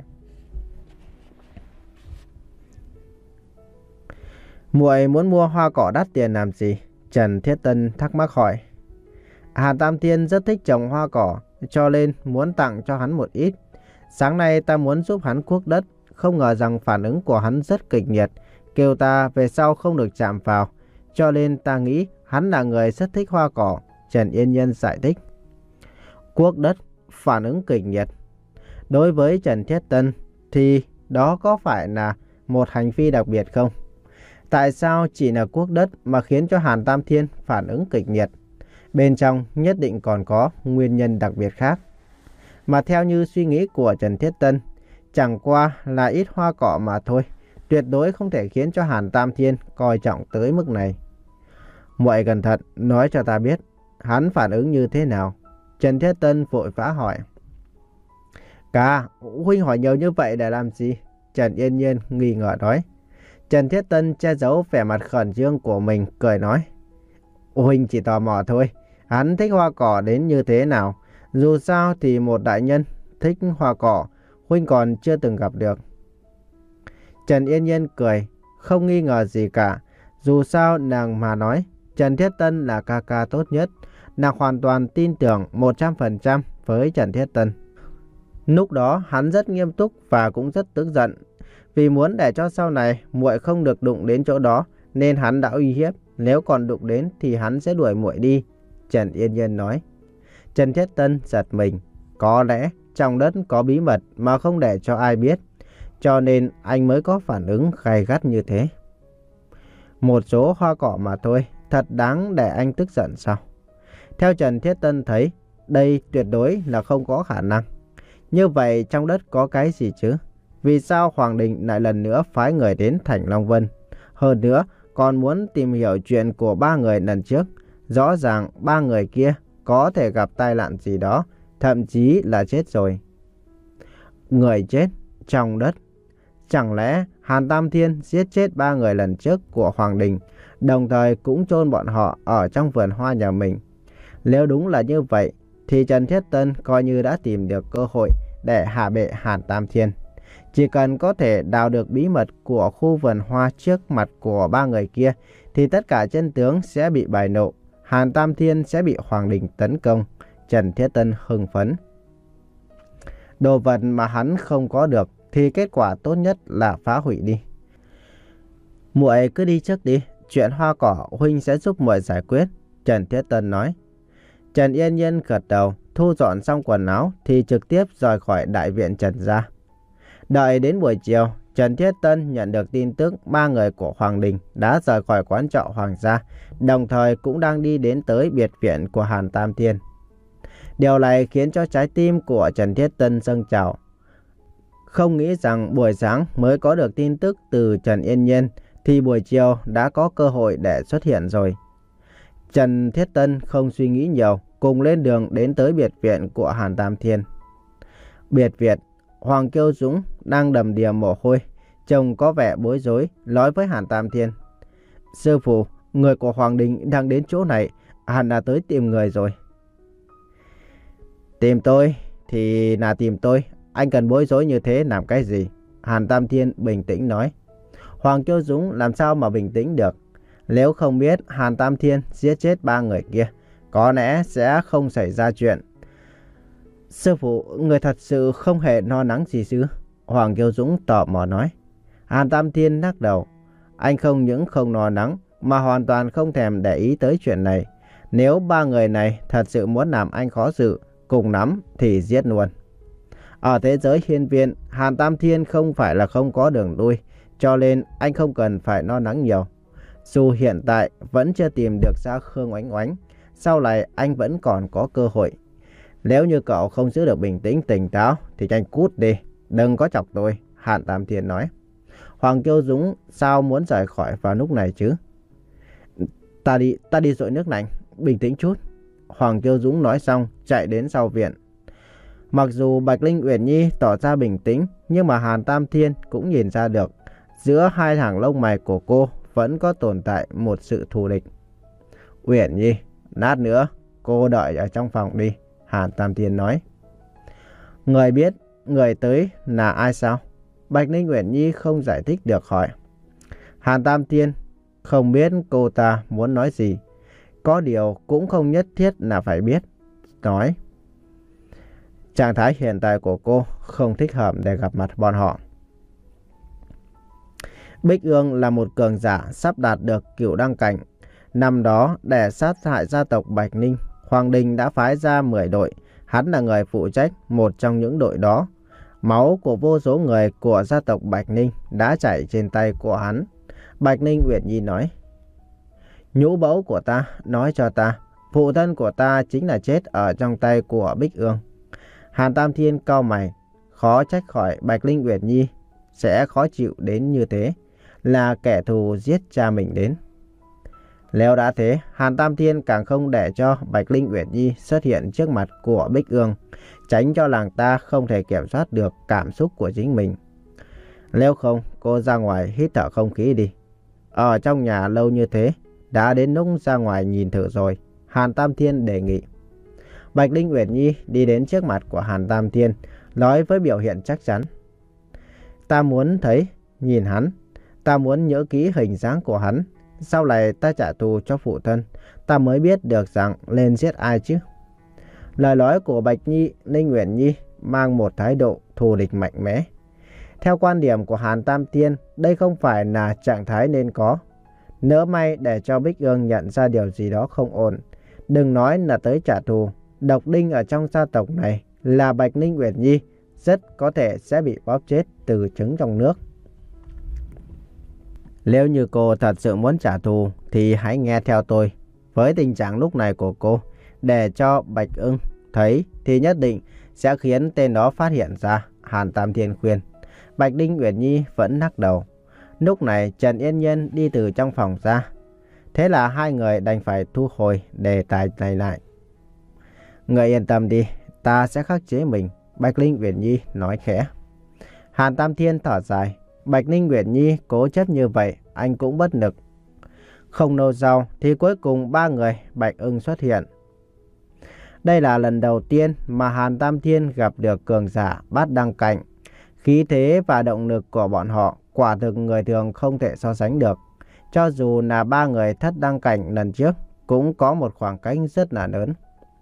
Speaker 1: Muội muốn mua hoa cỏ đắt tiền làm gì? Trần Thiết Tân thắc mắc hỏi. Hàn Tam Thiên rất thích trồng hoa cỏ, cho nên muốn tặng cho hắn một ít. Sáng nay ta muốn giúp hắn cuốc đất, không ngờ rằng phản ứng của hắn rất kịch liệt, kêu ta về sau không được chạm vào, cho nên ta nghĩ hắn là người rất thích hoa cỏ. Trần Yên Nhiên giải thích. Cuốc đất, phản ứng kịch liệt. Đối với Trần Thiết Tân thì đó có phải là một hành vi đặc biệt không? Tại sao chỉ là cuốc đất mà khiến cho Hàn Tam Thiên phản ứng kịch liệt? Bên trong nhất định còn có nguyên nhân đặc biệt khác. Mà theo như suy nghĩ của Trần Thiết Tân, chẳng qua là ít hoa cỏ mà thôi, tuyệt đối không thể khiến cho Hàn Tam Thiên coi trọng tới mức này. Muội cẩn thận nói cho ta biết, hắn phản ứng như thế nào? Trần Thiết Tân vội vã hỏi. Ca, huynh hỏi nhiều như vậy để làm gì? Trần Yên Nhiên nghi ngờ nói. Trần Thiết Tân che giấu vẻ mặt khẩn trương của mình, cười nói. Huynh chỉ tò mò thôi, hắn thích hoa cỏ đến như thế nào? Dù sao thì một đại nhân thích hoa cỏ, huynh còn chưa từng gặp được. Trần Yên Nhiên cười, không nghi ngờ gì cả. Dù sao nàng mà nói, Trần Thiết Tân là ca ca tốt nhất. Nàng hoàn toàn tin tưởng một trăm phần trăm với Trần Thiết Tân. Lúc đó hắn rất nghiêm túc và cũng rất tức giận. Vì muốn để cho sau này muội không được đụng đến chỗ đó, nên hắn đã uy hiếp, nếu còn đụng đến thì hắn sẽ đuổi muội đi. Trần Yên Nhiên nói. Trần Thiết Tân giật mình. Có lẽ trong đất có bí mật mà không để cho ai biết, cho nên anh mới có phản ứng gay gắt như thế. Một số hoa cỏ mà thôi, thật đáng để anh tức giận sao? Theo Trần Thiết Tân thấy, Đây tuyệt đối là không có khả năng. Như vậy trong đất có cái gì chứ? Vì sao Hoàng Đình lại lần nữa phái người đến thành Long Vân? Hơn nữa còn muốn tìm hiểu chuyện của ba người lần trước. Rõ ràng ba người kia có thể gặp tai nạn gì đó, thậm chí là chết rồi. Người chết trong đất. Chẳng lẽ Hàn Tam Thiên giết chết ba người lần trước của Hoàng Đình, đồng thời cũng chôn bọn họ ở trong vườn hoa nhà mình? Nếu đúng là như vậy, thì Trần Thiết Tân coi như đã tìm được cơ hội để hạ bệ Hàn Tam Thiên. Chỉ cần có thể đào được bí mật của khu vườn hoa trước mặt của ba người kia, thì tất cả chân tướng sẽ bị bại lộ. Hàn Tam Thiên sẽ bị Hoàng Đình tấn công. Trần Thiết Tân hưng phấn. Đồ vật mà hắn không có được thì kết quả tốt nhất là phá hủy đi. Muội cứ đi trước đi, chuyện hoa cỏ huynh sẽ giúp muội giải quyết, Trần Thiết Tân nói. Trần Yên Nhiên gật đầu, thu dọn xong quần áo thì trực tiếp rời khỏi đại viện Trần gia. Đợi đến buổi chiều, Trần Thiết Tân nhận được tin tức ba người của Hoàng Đình đã rời khỏi quán trọ Hoàng gia, đồng thời cũng đang đi đến tới biệt viện của Hàn Tam Thiên. Điều này khiến cho trái tim của Trần Thiết Tân dâng trào. Không nghĩ rằng buổi sáng mới có được tin tức từ Trần Yên Nhiên thì buổi chiều đã có cơ hội để xuất hiện rồi. Trần Thiết Tân không suy nghĩ nhiều, cùng lên đường đến tới biệt viện của Hàn Tam Thiên. Biệt viện, Hoàng Kiêu Dũng đang đầm đìa mồ hôi, trông có vẻ bối rối, nói với Hàn Tam Thiên. Sư phụ, người của Hoàng Đình đang đến chỗ này, Hàn đã tới tìm người rồi. Tìm tôi thì là tìm tôi, anh cần bối rối như thế làm cái gì? Hàn Tam Thiên bình tĩnh nói. Hoàng Kiêu Dũng làm sao mà bình tĩnh được? Nếu không biết Hàn Tam Thiên giết chết ba người kia, có lẽ sẽ không xảy ra chuyện. Sư phụ, người thật sự không hề lo lắng gì chứ? Hoàng Kiêu Dũng tò mò nói. Hàn Tam Thiên lắc đầu. Anh không những không lo lắng mà hoàn toàn không thèm để ý tới chuyện này. Nếu ba người này thật sự muốn làm anh khó xử, cùng lắm thì giết luôn. Ở thế giới hiên viên, Hàn Tam Thiên không phải là không có đường lui, cho nên anh không cần phải lo lắng nhiều. Dù hiện tại vẫn chưa tìm được ra Khương Oánh Oánh, sau này anh vẫn còn có cơ hội. Nếu như cậu không giữ được bình tĩnh tỉnh táo thì nhanh cút đi, đừng có chọc tôi, Hàn Tam Thiên nói. Hoàng Kiêu Dũng sao muốn rời khỏi vào lúc này chứ? Ta đi, ta đi dội nước lạnh, bình tĩnh chút. Hoàng Kiêu Dũng nói xong chạy đến sau viện. Mặc dù Bạch Linh Uyển Nhi tỏ ra bình tĩnh, nhưng mà Hàn Tam Thiên cũng nhìn ra được giữa hai hàng lông mày của cô vẫn có tồn tại một sự thù địch. Uyển Nhi, lát nữa cô đợi ở trong phòng đi, Hàn Tam Thiên nói. Người biết người tới là ai sao? Bạch Linh Uyển Nhi không giải thích được hỏi. Hàn Tam Thiên không biết cô ta muốn nói gì, có điều cũng không nhất thiết là phải biết. Nói, trạng thái hiện tại của cô không thích hợp để gặp mặt bọn họ. Bích Ương là một cường giả sắp đạt được cửu đăng cảnh. Năm đó để sát hại gia tộc Bạch Ninh, Hoàng Đình đã phái ra mười đội. Hắn là người phụ trách một trong những đội đó. Máu của vô số người của gia tộc Bạch Ninh đã chảy trên tay của hắn. Bạch Ninh Uyển Nhi nói. Nhũ bẫu của ta nói cho ta, phụ thân của ta chính là chết ở trong tay của Bích Ương. Hàn Tam Thiên cau mày, khó trách khỏi Bạch Linh Uyển Nhi sẽ khó chịu đến như thế, là kẻ thù giết cha mình đến. Nếu đã thế, Hàn Tam Thiên càng không để cho Bạch Linh Uyển Nhi xuất hiện trước mặt của Bích Ương, tránh cho làng ta không thể kiểm soát được cảm xúc của chính mình. Nếu không, cô ra ngoài hít thở không khí đi. Ở trong nhà lâu như thế, đã đến lúc ra ngoài nhìn thử rồi, Hàn Tam Thiên đề nghị. Bạch Linh Uyển Nhi đi đến trước mặt của Hàn Tam Thiên, nói với biểu hiện chắc chắn. Ta muốn thấy, nhìn hắn, ta muốn nhớ kỹ hình dáng của hắn. Sau này ta trả thù cho phụ thân, ta mới biết được rằng lên giết ai chứ. Lời nói của Bạch Nhi, Linh Uyển Nhi mang một thái độ thù địch mạnh mẽ. Theo quan điểm của Hàn Tam Thiên, đây không phải là trạng thái nên có. Nỡ may để cho Bích Ương nhận ra điều gì đó không ổn. Đừng nói là tới trả thù, độc đinh ở trong gia tộc này là Bạch Linh Uyển Nhi, rất có thể sẽ bị bóp chết từ trứng trong nước. Nếu như cô thật sự muốn trả thù thì hãy nghe theo tôi. Với tình trạng lúc này của cô, để cho Bạch Ưng thấy thì nhất định sẽ khiến tên đó phát hiện ra, Hàn Tam Thiên khuyên. Bạch Đinh Uyển Nhi vẫn lắc đầu. Lúc này Trần Yên Nhiên đi từ trong phòng ra. Thế là hai người đành phải thu hồi đề tài này lại. Người yên tâm đi, ta sẽ khắc chế mình, Bạch Ninh Uyển Nhi nói khẽ. Hàn Tam Thiên thở dài. Bạch Ninh Uyển Nhi cố chấp như vậy, anh cũng bất lực. Không lâu sau thì cuối cùng ba người Bạch Ưng xuất hiện. Đây là lần đầu tiên mà Hàn Tam Thiên gặp được cường giả Bát Đăng Cảnh. Khí thế và động lực của bọn họ quả thực người thường không thể so sánh được. Cho dù là ba người Thất Đăng Cảnh lần trước cũng có một khoảng cách rất là lớn.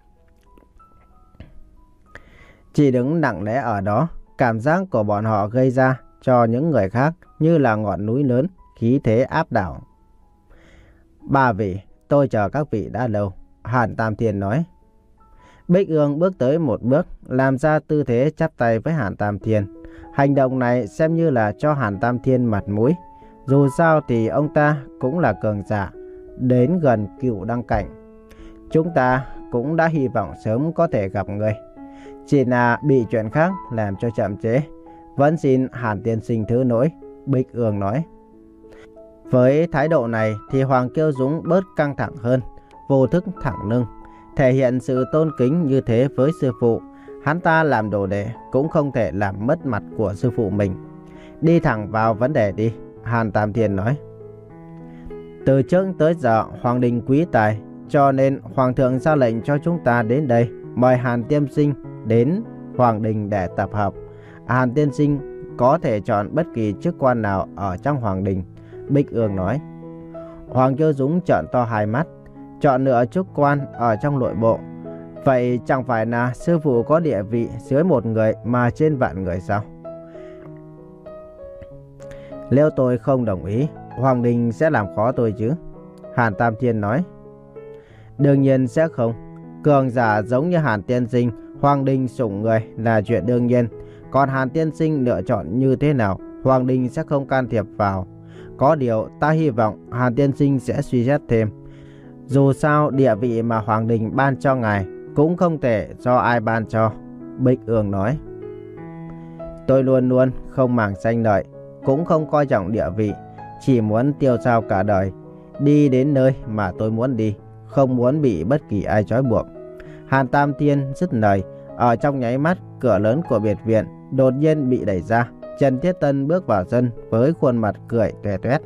Speaker 1: Chỉ đứng lặng lẽ ở đó, cảm giác của bọn họ gây ra cho những người khác như là ngọn núi lớn, khí thế áp đảo. Ba vị, tôi chờ các vị đã lâu, Hàn Tam Thiên nói. Bích Ương bước tới một bước, làm ra tư thế chắp tay với Hàn Tam Thiên. Hành động này xem như là cho Hàn Tam Thiên mặt mũi. Dù sao thì ông ta cũng là cường giả, đến gần Cựu Đăng Cảnh. Chúng ta cũng đã hy vọng sớm có thể gặp người, chỉ là bị chuyện khác làm cho chậm trễ. Vẫn xin Hàn tiên sinh thứ lỗi, Bích Ương nói. Với thái độ này thì Hoàng Kiêu Dũng bớt căng thẳng hơn, vô thức thẳng lưng, thể hiện sự tôn kính như thế với sư phụ. Hắn ta làm đồ đệ cũng không thể làm mất mặt của sư phụ mình. Đi thẳng vào vấn đề đi, Hàn Tam Thiên nói. Từ trước tới giờ Hoàng đình quý tài, cho nên Hoàng thượng ra lệnh cho chúng ta đến đây, mời Hàn tiên sinh đến Hoàng đình để tập hợp. Hàn tiên sinh có thể chọn bất kỳ chức quan nào ở trong Hoàng đình, Bích Ương nói. Hoàng Kiêu Dũng trợn to hai mắt. Chọn lựa chức quan ở trong nội bộ, vậy chẳng phải là sư phụ có địa vị dưới một người mà trên vạn người sao? Nếu tôi không đồng ý, Hoàng đình sẽ làm khó tôi chứ? Hàn Tam Thiên nói. Đương nhiên sẽ không. Cường giả giống như Hàn tiên sinh, Hoàng đình sủng người là chuyện đương nhiên. Còn Hàn tiên sinh lựa chọn như thế nào, Hoàng đình sẽ không can thiệp vào. Có điều ta hy vọng Hàn tiên sinh sẽ suy xét thêm. Dù sao địa vị mà Hoàng đình ban cho ngài cũng không thể do ai ban cho, Bích Ương nói. Tôi luôn luôn không màng danh lợi, cũng không coi trọng địa vị, chỉ muốn tiêu dao cả đời, đi đến nơi mà tôi muốn đi, không muốn bị bất kỳ ai trói buộc. Hàn Tam Thiên dứt lời, ở trong nháy mắt cửa lớn của biệt viện đột nhiên bị đẩy ra. Trần Thiết Tân bước vào sân với khuôn mặt cười toe toét.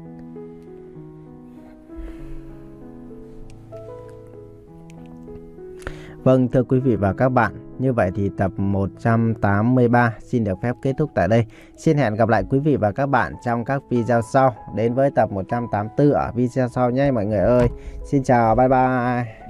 Speaker 1: Vâng, thưa quý vị và các bạn, như vậy thì tập một trăm tám mươi ba xin được phép kết thúc tại đây. Xin hẹn gặp lại quý vị và các bạn trong các video sau. Đến với tập một trăm tám mươi tư ở video sau nhé mọi người ơi. Xin chào, bye bye.